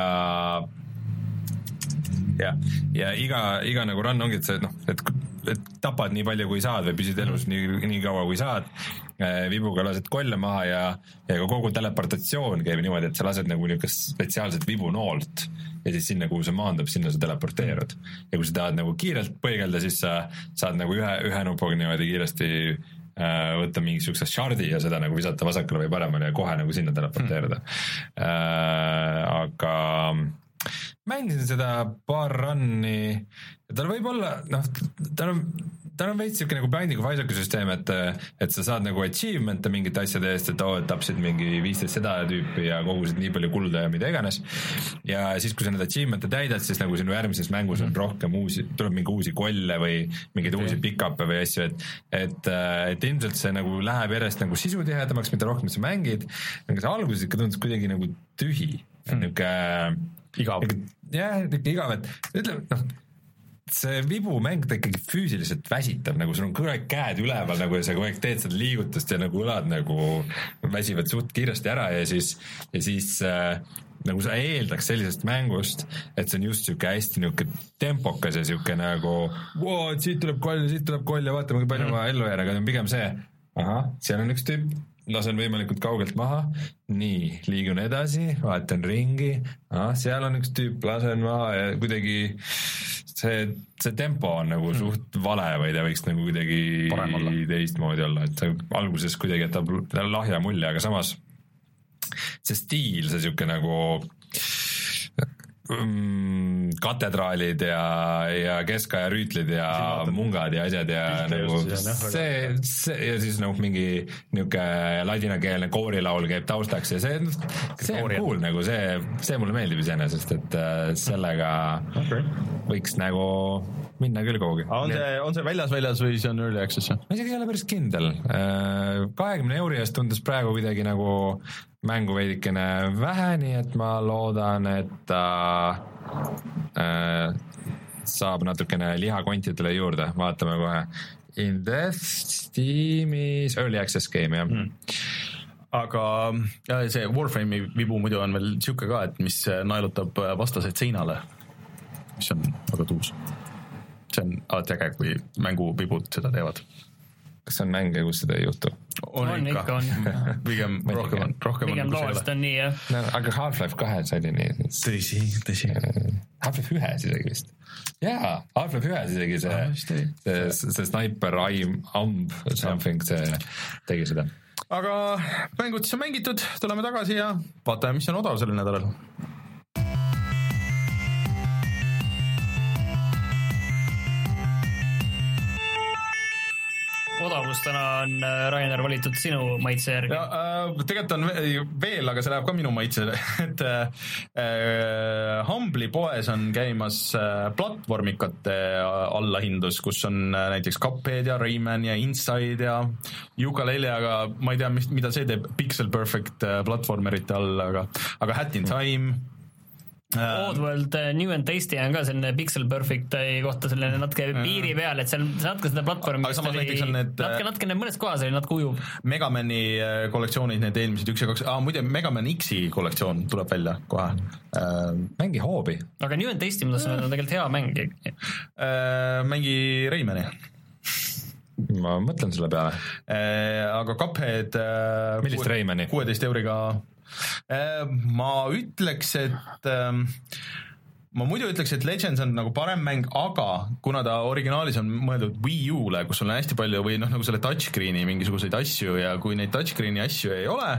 ja, ja iga, iga nagu run ongi, et see, noh, et, et tapad nii palju kui saad või püsid elus nii, nii kaua kui saad, vibuga lased kolle maha ja, ja kogu teleportatsioon käib niimoodi, et sa lased nagu niisugust spetsiaalset vibunoolt ja siis sinna, kuhu see maandub, sinna sa teleporteerud. Ja kui sa tahad nagu kiirelt põigelda, siis sa saad nagu ühe, ühe nupuga niimoodi kiiresti äh, võtta mingi siukse shardi ja seda nagu visata vasakule või paremale ja kohe nagu sinna teleporteeruda. Hmm. Äh, aga mängisin seda paar runni ja tal võib olla, noh, tal on tal on veits siuke nagu Binding of Isaac süsteem, et, et sa saad nagu achievement'e mingite asjade eest, et oo, et tapsid mingi viisteist seda tüüpi ja kogusid nii palju kulda ja mida iganes. Ja siis, kui sa need achievement'e täidad, siis nagu sinu järgmises mängus on rohkem uusi, tuleb mingi uusi kolle või mingeid okay. uusi pick-up'e või asju, et, et, et ilmselt see nagu läheb järjest nagu sisutihedamaks, mida rohkem sa mängid, aga see alguses ikka tundus kuidagi nagu tühi mm.. Niuke igav. Jah, niuke igav, et ütleme, noh, see vibumäng ta ikkagi füüsiliselt väsitab, nagu sul on kogu aeg käed üleval nagu ja sa kogu aeg teed seda liigutust ja nagu õlad nagu väsivad suht kiiresti ära ja siis, ja siis äh, nagu sa eeldaks sellisest mängust, et see on just siuke hästi niuke tempokas ja siuke nagu wow, siit tuleb koll, siit tuleb koll ja vaatame, kui palju mm. ma ellu jään, aga on pigem see, ahah, seal on üks tüüp, lasen võimalikult kaugelt maha, nii, liigun edasi, vaatan ringi, ahah, seal on üks tüüp, lasen maha ja kuidagi see, see tempo on nagu mm. suht vale või ta võiks nagu kuidagi teistmoodi olla, et see alguses kuidagi jätab lahja mulje, aga samas see stiil, see siuke nagu mm, katedraalid ja, ja keskaja rüütlid ja mungad ja asjad ja nagu see, see ja siis nagu mingi niisugune ladinakeelne koorilaul käib taustaks ja see, see on cool nagu see, see mulle meeldib iseenesest, et sellega okay. võiks nagu minna küll kuhugi. On see, on see väljas väljas või see on early access? Ma isegi ei ole päris kindel. kahekümne euri eest tundus praegu kuidagi nagu mängu veidikene vähe, nii et ma loodan, et ta äh, saab natukene lihakontidele juurde. Vaatame kohe. In Death, Steamis, early access game, jah. Mm. Aga ja see Warframe'i vibu muidu on veel siuke ka, et mis naelutab vastaseid seinale, mis on väga tuus. See on alati äge, kui mänguvibud seda teevad. Kas on mänge, kus seda ei juhtu? On, on ikka, on. Pigem rohkem on. Rohkem Pigem loolist on nii, jah. No, aga Half-Life kahes oli nii. Tõsi, tõsi. Half-Life ühes isegi vist. Jaa, Half-Life ühes isegi see, see, see, see sniper amb something, see tegi seda. Aga mängud siis on mängitud, tuleme tagasi ja vaatame, mis on odav sellel nädalal. Odavus täna on, Rainer, valitud sinu maitse järgi. Ja, äh, tegelikult on veel, aga see läheb ka minu maitse, et äh, Humble'i poes on käimas äh, platvormikate allahindlus, kus on äh, näiteks Cuphead ja Rayman ja Inside ja Yooka-Laylee, aga ma ei tea, mis, mida see teeb Pixel Perfect äh, platvormerite all, aga, aga Hat in Time Oddworld New and Tasty on ka selline Pixel Perfect kohta selline natuke piiri peal, et seal natuke seda platvormi aga samas näiteks on need natuke, natuke mõnes kohas oli natuke ujub. Megamani kollektsioonid, need eelmised üks ja kaks, ah, muide Megaman X-i kollektsioon tuleb välja kohe. Mängi hoobi. Aga New and Tasty ma tahan, on tegelikult hea mäng. Mängi Raymani. Ma mõtlen selle peale. Aga Cuphead millist Raymani? kuueteist euriga ma ütleks, et ma muidu ütleks, et Legends on nagu parem mäng, aga kuna ta originaalis on mõeldud Wii U-le, kus on hästi palju või noh, nagu selle touchscreeni mingisuguseid asju ja kui neid touchscreeni asju ei ole,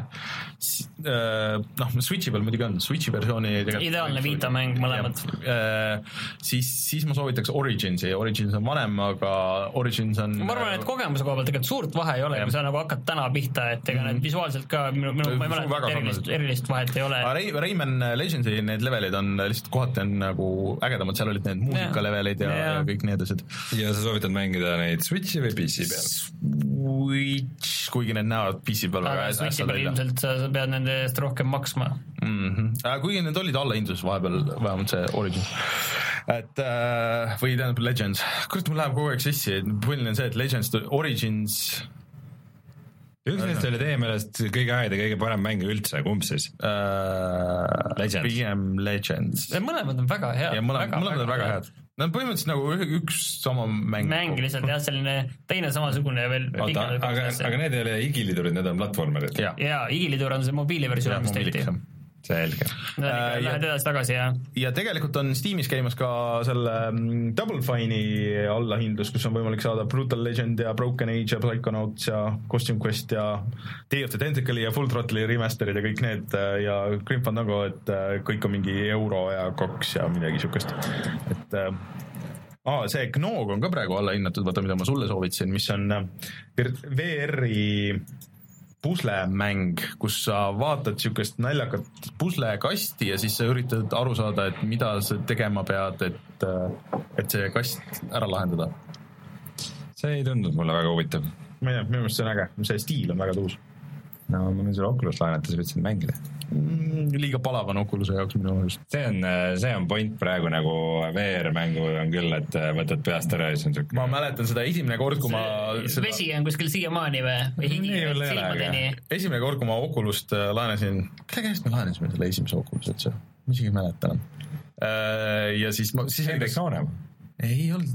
noh, Switchi peal muidugi on, Switchi versiooni ideaalne Vita mäng mõlemad. Siis, siis ma soovitaks Originsi, Origins on vanem, aga Origins on ma arvan, et kogemuse koha pealt tegelikult suurt vahe ei ole, kui sa nagu hakkad täna pihta, et ega need visuaalselt ka minu, minu, ma ei mäleta, et erilist, erilist vahet ei ole. Rayman Legendsi need levelid on lihtsalt kohati on nagu ägedamad, seal olid need muusikaleveleid ja, ja. ja kõik need asjad. Ja sa soovitad mängida neid Switchi või P C peal? Switch, kuigi need näevad P C peal aga Switchi peal ilmselt sa pead nende eest rohkem maksma. Mm-hmm. Kuigi need olid allahindluses vahepeal, vähemalt see Origins. Et, äh, või tähendab Legends. Kurat, mul läheb kogu aeg sissi. Põhiline on see, et Legends, Origins üks neist oli teie meelest kõige aeda, kõige parem mäng üldse, kumb siis? Uh, Legends. Pigem Legends. Mõlemad on väga head. Ja mõlemad, väga, mõlemad väga on väga head. Nad on põhimõtteliselt nagu üks sama mäng. Mäng lihtsalt jah, selline teine samasugune ja veel Oota, aga, aga need ei ole igilidurid, need on platvormerid. Ja, ja igilidur on see mobiiliversioon, mis tehti. Selge. Lähed edasi tagasi, jah. Ja tegelikult on Steamis käimas ka selle Double Fine'i allahindlus, kus on võimalik saada Brutal Legend ja Broken Age ja Psychonauts ja Costume Quest ja Day of the Tentacle'i ja Full Throttle'i remasterid ja kõik need ja Grim Fandango, et kõik on mingi euro ja kaks ja midagi siukest. Et ah, see Gnog on ka praegu allahinnatud, vaata mida ma sulle soovitsin, mis on V R-i puslemäng, kus sa vaatad siukest naljakat puslekasti ja siis sa üritad aru saada, et mida sa tegema pead, et, et see kast ära lahendada. See ei tundunud mulle väga huvitav. Ma ei tea, minu meelest see on äge, see stiil on väga tuus. No ma võin selle Oculus laenata, sa võtsid mängida. Mm, liiga palav on Oculus'e jaoks minu meelest. See on, see on point praegu nagu V R-mängu on küll, et võtad peast ära ja siis on siuke... Ma mäletan seda esimene kord, kui ma... Seda... Vesi on kuskil siiamaani või? või hingi silmadeni? Esimene kord, kui ma Oculus't laenasin... Kelle käest me laenasime selle esimese Oculus üldse? Ma isegi mäletan. Ja siis ma... Siis Hendrik Soonem? Ei olnud...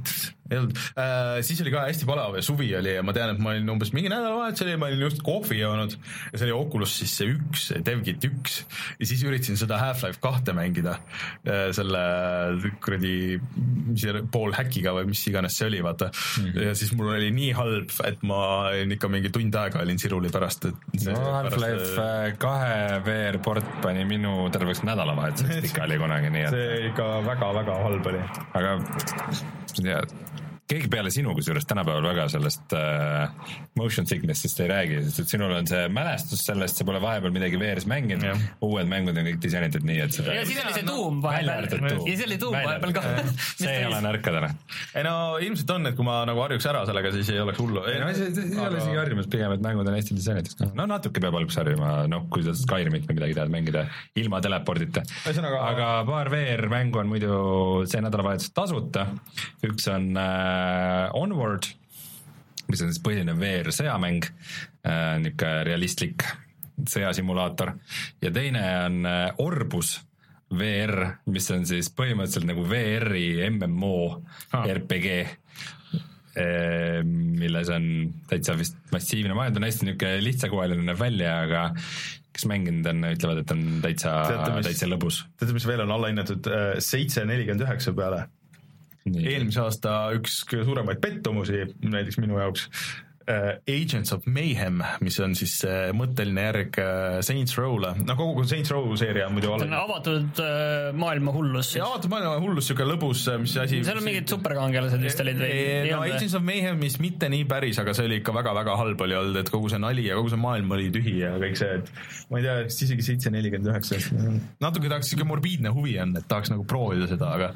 ei olnud äh,. Siis oli ka hästi palav ja suvi oli ja ma tean, et ma olin umbes mingi nädalavahetus oli, ma olin just kohvi joonud ja see oli Oculus siis see üks, DevKit üks ja siis üritasin seda Half-Life kahte mängida äh, selle kuradi pool häkiga või mis iganes see oli, vaata mm-hmm. ja siis mul oli nii halb, et ma ikka mingi tund aega olin siruli pärast, et no Half-Life kahe V R-port pani minu terveks nädalavahetuseks pikali kunagi, nii et see ikka väga-väga halb oli. Aga ja, keegi peale sinu kusjuures tänapäeval väga sellest äh, motion sickness'ist ei räägi, sest et sinul on see mälestus sellest, sa pole vahepeal midagi V R-s mänginud yeah., uued mängud on kõik disainitud nii, et seda ja siis oli see tuum vahepeal ja siis oli tuum vahepeal ka see ei ole nõrka täna. Ei no ilmselt on, et kui ma nagu harjuks ära sellega, siis ei oleks hullu. Ei no see ei ole isegi harjumus, pigem, et mängud on hästi disainitud. No natuke peab alguses harjuma, noh kui sa Skyrimit või midagi tahad mängida ilma telepordita. Aga paar V R-mängu on muidu see nädalavahetus tasuta. Üks on äh, Onward, mis on siis põhiline V R sõjamäng, äh, niisugune realistlik sõjasimulaator ja teine on äh, Orbus V R, mis on siis põhimõtteliselt nagu V R-i M M O ah. R P G, äh, milles on täitsa vist massiivne maailm, ta on hästi niisugune lihtsakoeline näeb välja, aga kes mänginud on, ütlevad, et on täitsa, täitsa lõbus. Teate, mis veel on alla hinnatud seitse nelikümmend üheksa peale? Nii. Eelmise aasta üks suuremaid pettumusi, näiteks minu jaoks, uh, Agents of Mayhem, mis on siis uh, mõtteline järg uh, Saints Row'le. No kogu Saints Row seeria on muidu see on avatud uh, maailma hullus. Ja avatud maailma hullus, siuke lõbus, mis asi... Seal on mingid superkangelased vist olid või? E, no Agents of Mayhem, mis mitte nii päris, aga see oli ikka väga-väga halb oli olnud, et kogu see nali ja kogu see maailm oli tühi ja kõik see, et ma ei tea, isegi seitse nelikümmend üheksa. Natuke tahaks siuke morbiidne huvi on, et tahaks nagu proovida seda, aga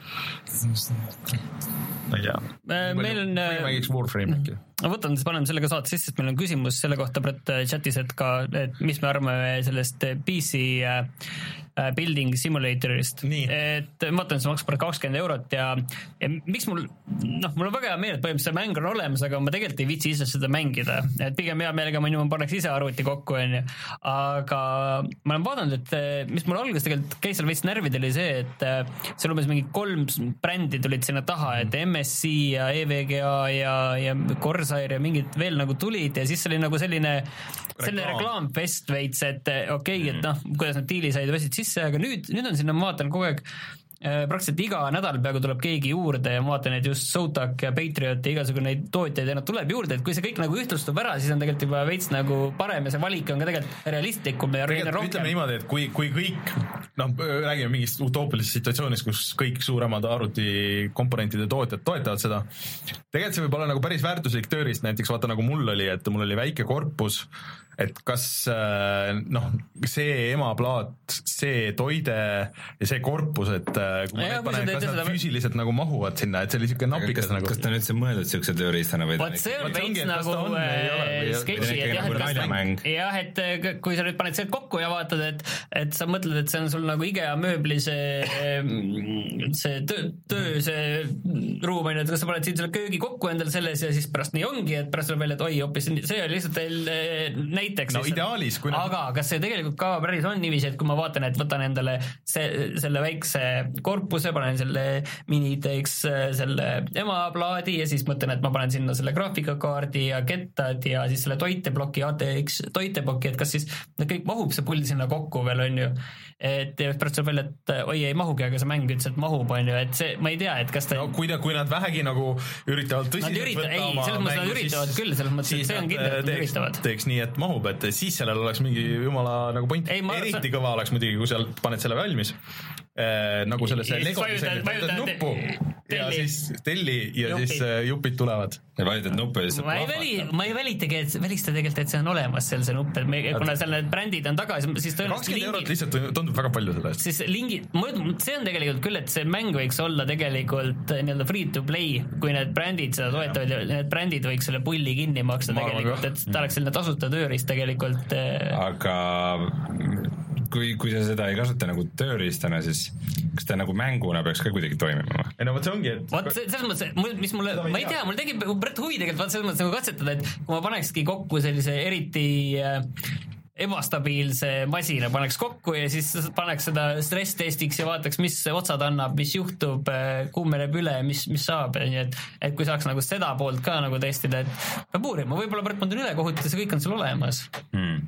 ma ei tea. Meil on... Või mängiks Warframe äkki. Ma võtan, siis paneme selle ka saate sisse, et meil on küsimus selle kohta Brett chatis, et ka, et mis me arvame sellest P C building simulatorist. Et ma vaatan, see maksab kakskümmend eurot ja, ja miks mul, noh, mul on väga hea meel, et põhimõtteliselt see mäng on olemas, aga ma tegelikult ei viitsi ise seda mängida. Et pigem hea meelega ma paneks ise arvuti kokku, on ju. Aga ma olen vaadanud, et mis mul alguses tegelikult käis seal veits närvid oli see, et seal umbes mingi kolm brändi tulid sinna taha, et M S C ja E V G A ja, ja Corsair ja mingid veel nagu tulid ja siis oli nagu selline selline reklaamfest veits, et okei, okay, et noh, kuidas nad diili said võsid sisse, aga nüüd, nüüd on sinna, ma vaatan kogu aeg praktiliselt iga nädal peaaegu tuleb keegi juurde ja ma vaatan, et just Zotac ja Patriot ja igasugune neid tootjaid ja nad tuleb juurde, et kui see kõik nagu ühtlustub ära, siis on tegelikult juba veits nagu parem ja see valik on ka tegelikult realistlikum ja tegelikult ütleme niimoodi, et kui, kui kõik, noh, räägime mingist utoopilisest situatsioonist, kus kõik suuremad arvutikomponentide tootjad toetavad seda, tegelikult see võib olla nagu päris väärtuslik tööriist, näiteks vaata nagu mul oli, et mul oli väike korpus, et kas noh, see emaplaat, see toide ja see korpus, et kui ma ja, need panen, kas nad seda... füüsiliselt nagu mahuvad sinna, et see oli siuke napikas kas, nagu. Kas ta nüüd see mõeldud siukse tööriistana või? Vaat see on veits nagu sketši, et jah, et kui sa nüüd paned sealt kokku ja vaatad, et, et sa mõtled, et see on sul nagu IKEA mööbli see, see töö, töö, see ruum, et kas sa paned siin selle köögi kokku endale selles ja siis pärast nii ongi, et pärast tuleb välja, et oi, hoopis see oli lihtsalt teil näiteks. No ideaalis, kui aga nad... kas see tegelikult ka päris on niiviisi, et kui ma vaatan, et võtan endale see, selle väikse korpuse, panen selle mini-T X selle emaplaadi ja siis mõtlen, et ma panen sinna selle graafikakaardi ja kettad ja siis selle toiteploki, A T X toiteploki, et kas siis kõik mahub see puldi sinna kokku veel, on ju. Et pärast tuleb välja, et oi, ei mahugi, aga see mäng ütles, et mahub, on ju, et see, ma ei tea, et kas ta... No, kui, ta, kui nad vähegi nagu üritavad tõsiselt ürita, võtta ei, oma selles mõttes nad üritavad siis, küll, selles mõttes, et see on kindel, et nad üritavad. Teeks nii, et mahub, et siis sellel oleks mingi jumala nagu point. Ei, ma... Eriti kõva oleks muidugi, kui seal paned selle valmis. Eh, nagu sellesse Lego vajutad nuppu ja siis telli ja jupid. Siis jupid tulevad ja vajutad nuppu ja siis ma ei, väli, ma ei välitagi, et, välista tegelikult, et see on olemas seal see nupp, et me, kuna seal need brändid on taga, siis kakskümmend eurot lihtsalt tundub väga palju sellest. Siis lingi, see on tegelikult küll, et see mäng võiks olla tegelikult nii-öelda free to play, kui need brändid seda toetavad ja need brändid võiks selle pulli kinni maksta ma tegelikult, et ta oleks selline tasuta tööriist tegelikult. Aga kui, kui sa seda ei kasuta nagu tööriistana, siis kas ta nagu mänguna peaks ka kuidagi toimima? Ei no võt see ongi, et... Vaat selles mõttes, mis mulle, ma ei tea, mul tegib Brett huvi tegelikult vaat selles mõttes nagu katsetada, et kui ma panekski kokku sellise eriti ebastabiilse masina paneks kokku ja siis paneks seda stress-testiks ja vaataks, mis otsad annab, mis juhtub, kummeleb üle, mis, mis saab, nii et, et kui saaks nagu seda poolt ka nagu testida, et peab uurima, võib-olla Brett on üle kohutades ja kõik on sul olemas hmm.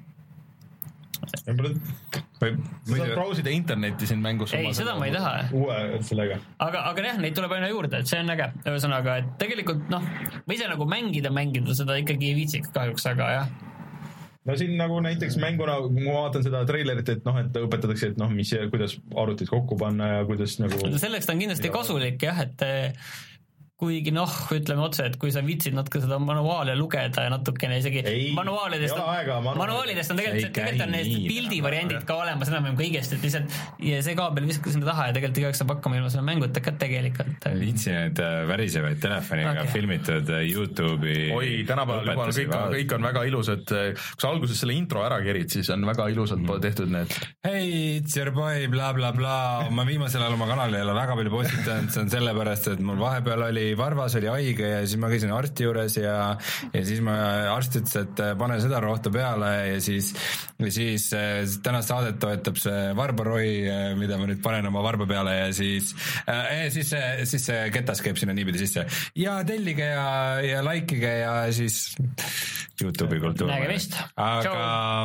või sa saad brausida internetti siin mängus. Ei, seda ma ei taha. Uue sellega. Aga, aga jah, neid tuleb aina juurde, et see on äge. Ühesõnaga, et tegelikult noh, ma ise nagu mängida, mängida seda ikkagi ei viitsiks kahjuks, aga jah. No siin nagu näiteks mänguna, kui ma vaatan seda treilerit, et noh, et õpetatakse, et noh, mis, kuidas arvutid kokku panna ja kuidas nagu... Selleks ta on kindlasti kasulik jah, et kuigi noh, ütleme otse, et kui sa viitsid natuke seda manuaale lugeda ja natukene isegi ei, manuaalidest on, aega, manuaalidest on tegelikult, tegelikult on neist pildivariandid ka olemas enam kõigest, et lihtsalt ja see kaabel viskas sinna taha ja tegelikult igaüks saab hakkama ilma selle mänguta ka tegelikult. Viitsi need värisevaid telefoniga okay. filmitud YouTube'i oi, tänapäeval juba kõik, kõik on väga ilusad, kui sa alguses selle intro ära kerid, siis on väga ilusad mm. tehtud need hei, it's your boy, bla bla bla, ma viimasel ajal oma kanalil ei ole väga palju postitanud, see on sellepärast, et mul vahepeal oli varvas oli haige ja siis ma käisin arsti juures ja, ja siis ma arst ütles, et pane seda rohtu peale ja siis, ja siis tänast saadet toetab see varbaroi, mida ma nüüd panen oma varba peale ja siis, äh, siis, siis see ketas käib sinna niipidi sisse ja tellige ja, ja likeige ja siis YouTube'i kultuur. Nägemist. Aga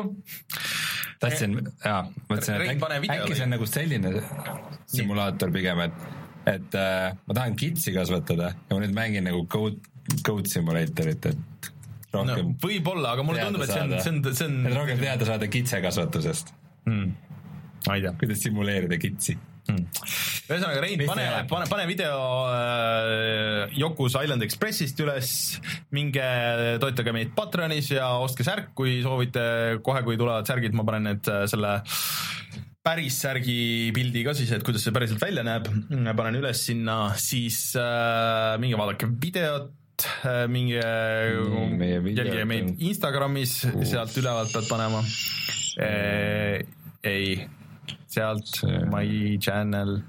tahtsin, jaa, mõtlesin, et äkki, äkki see on nagu selline simulaator pigem, et et äh, ma tahan kitsi kasvatada ja ma nüüd mängin nagu Goat, Goat Simulatorit, et rohkem no, võib-olla, aga mulle tundub, et see on, see on, see on... et rohkem teada saada kitse kasvatusest hmm. ma ei tea. Kuidas simuleerida kitsi hmm. Ühesõnaga, Rein, pane, pane, pane video äh, Yoku's Island Expressist üles, minge toetage meid Patreonis ja ostke särk, kui soovite, kohe kui tulevad särgid, ma panen need äh, selle päris särgi pildi ka siis, et kuidas see päriselt välja näeb, panen üles sinna, siis äh, minge vaadake videot, äh, minge mm, jälgige meid Instagramis, uh. sealt ülevalt pead panema e, ei, sealt my channel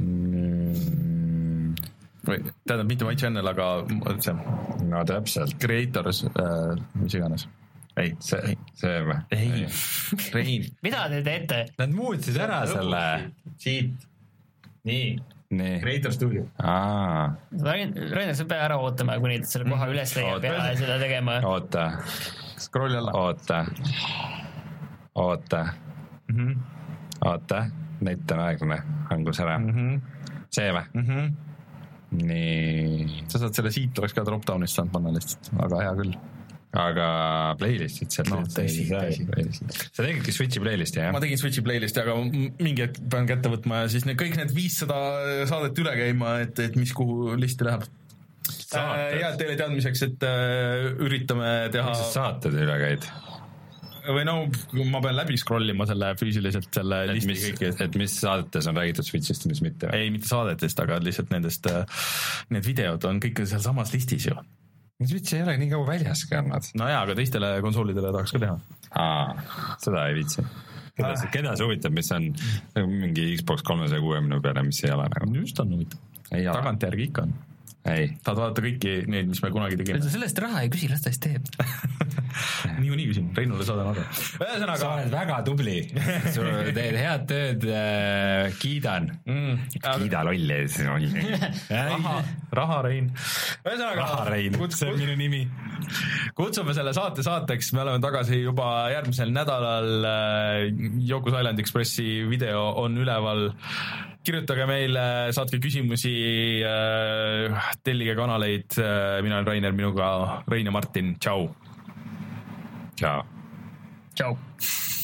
mm. tähendab, mitte my channel, aga see no täpselt creators äh,, mis iganes ei, see, see või? Ei, Rein. Mida te teete? Nad muutsid ära selle. Siit. Nii. Nii. Creator Studio. Aa. Rainer, sa pea ära ootama, kuni selle koha üles leiab ja seda tegema. Oota. Scroll alla. Oota. Oota. Mm-hmm. Oota. Net on aeglane. Hangus ära. Mm-hmm. See või? Mm-hmm. Nii. Sa saad selle siit oleks ka drop-downist saanud panna lihtsalt. Aga hea küll. Aga playlistid sealt no, tõsi, tõsi. Sa tegidki Switchi playlisti, jah? Ma tegin Switchi playlisti, aga mingi hetk pean kätte võtma ja siis need, kõik need viissada saadet üle käima, et, et mis kuhu listi läheb. Äh, ja teile teadmiseks, et äh, üritame teha... Mis saated üle käid? Või no, ma pean läbi scrollima selle füüsiliselt selle et listi mis, kõiki. Et mis saadetes on räägitud Switchist ja mis mitte? Ei, mitte saadetest, aga lihtsalt nendest, need videod on kõik seal samas listis ju. Switch ei ole nii kaua väljas ka annad. No jaa, aga teistele konsoolidele tahaks ka teha. Aa, seda ei viitsi. Keda, ah. keda see huvitab, mis on mingi Xbox kolmesaja kuuekümne peale, mis ei ole nagu? Just on huvitab. Tagantjärgi ikka on. Ei. Tahad vaadata kõiki neid, mis me kunagi tegime? Sellest raha ei küsi, las ta siis teeb. nii või nii küsin, Reinule saadan aru. Ühesõnaga... Sa oled väga tubli. Sa teed head tööd, äh, kiidan. Mm, kiida lolli. raha, raha Rein. Ühesõnaga... Raha Rein, see on minu nimi. Kutsume selle saate saateks, me oleme tagasi juba järgmisel nädalal. Yoku's Island Expressi video on üleval. Kirjutage meile, saatke küsimusi, tellige kanaleid, mina olen Rainer, minuga Rein ja Martin, tšau. Tšau. Tšau.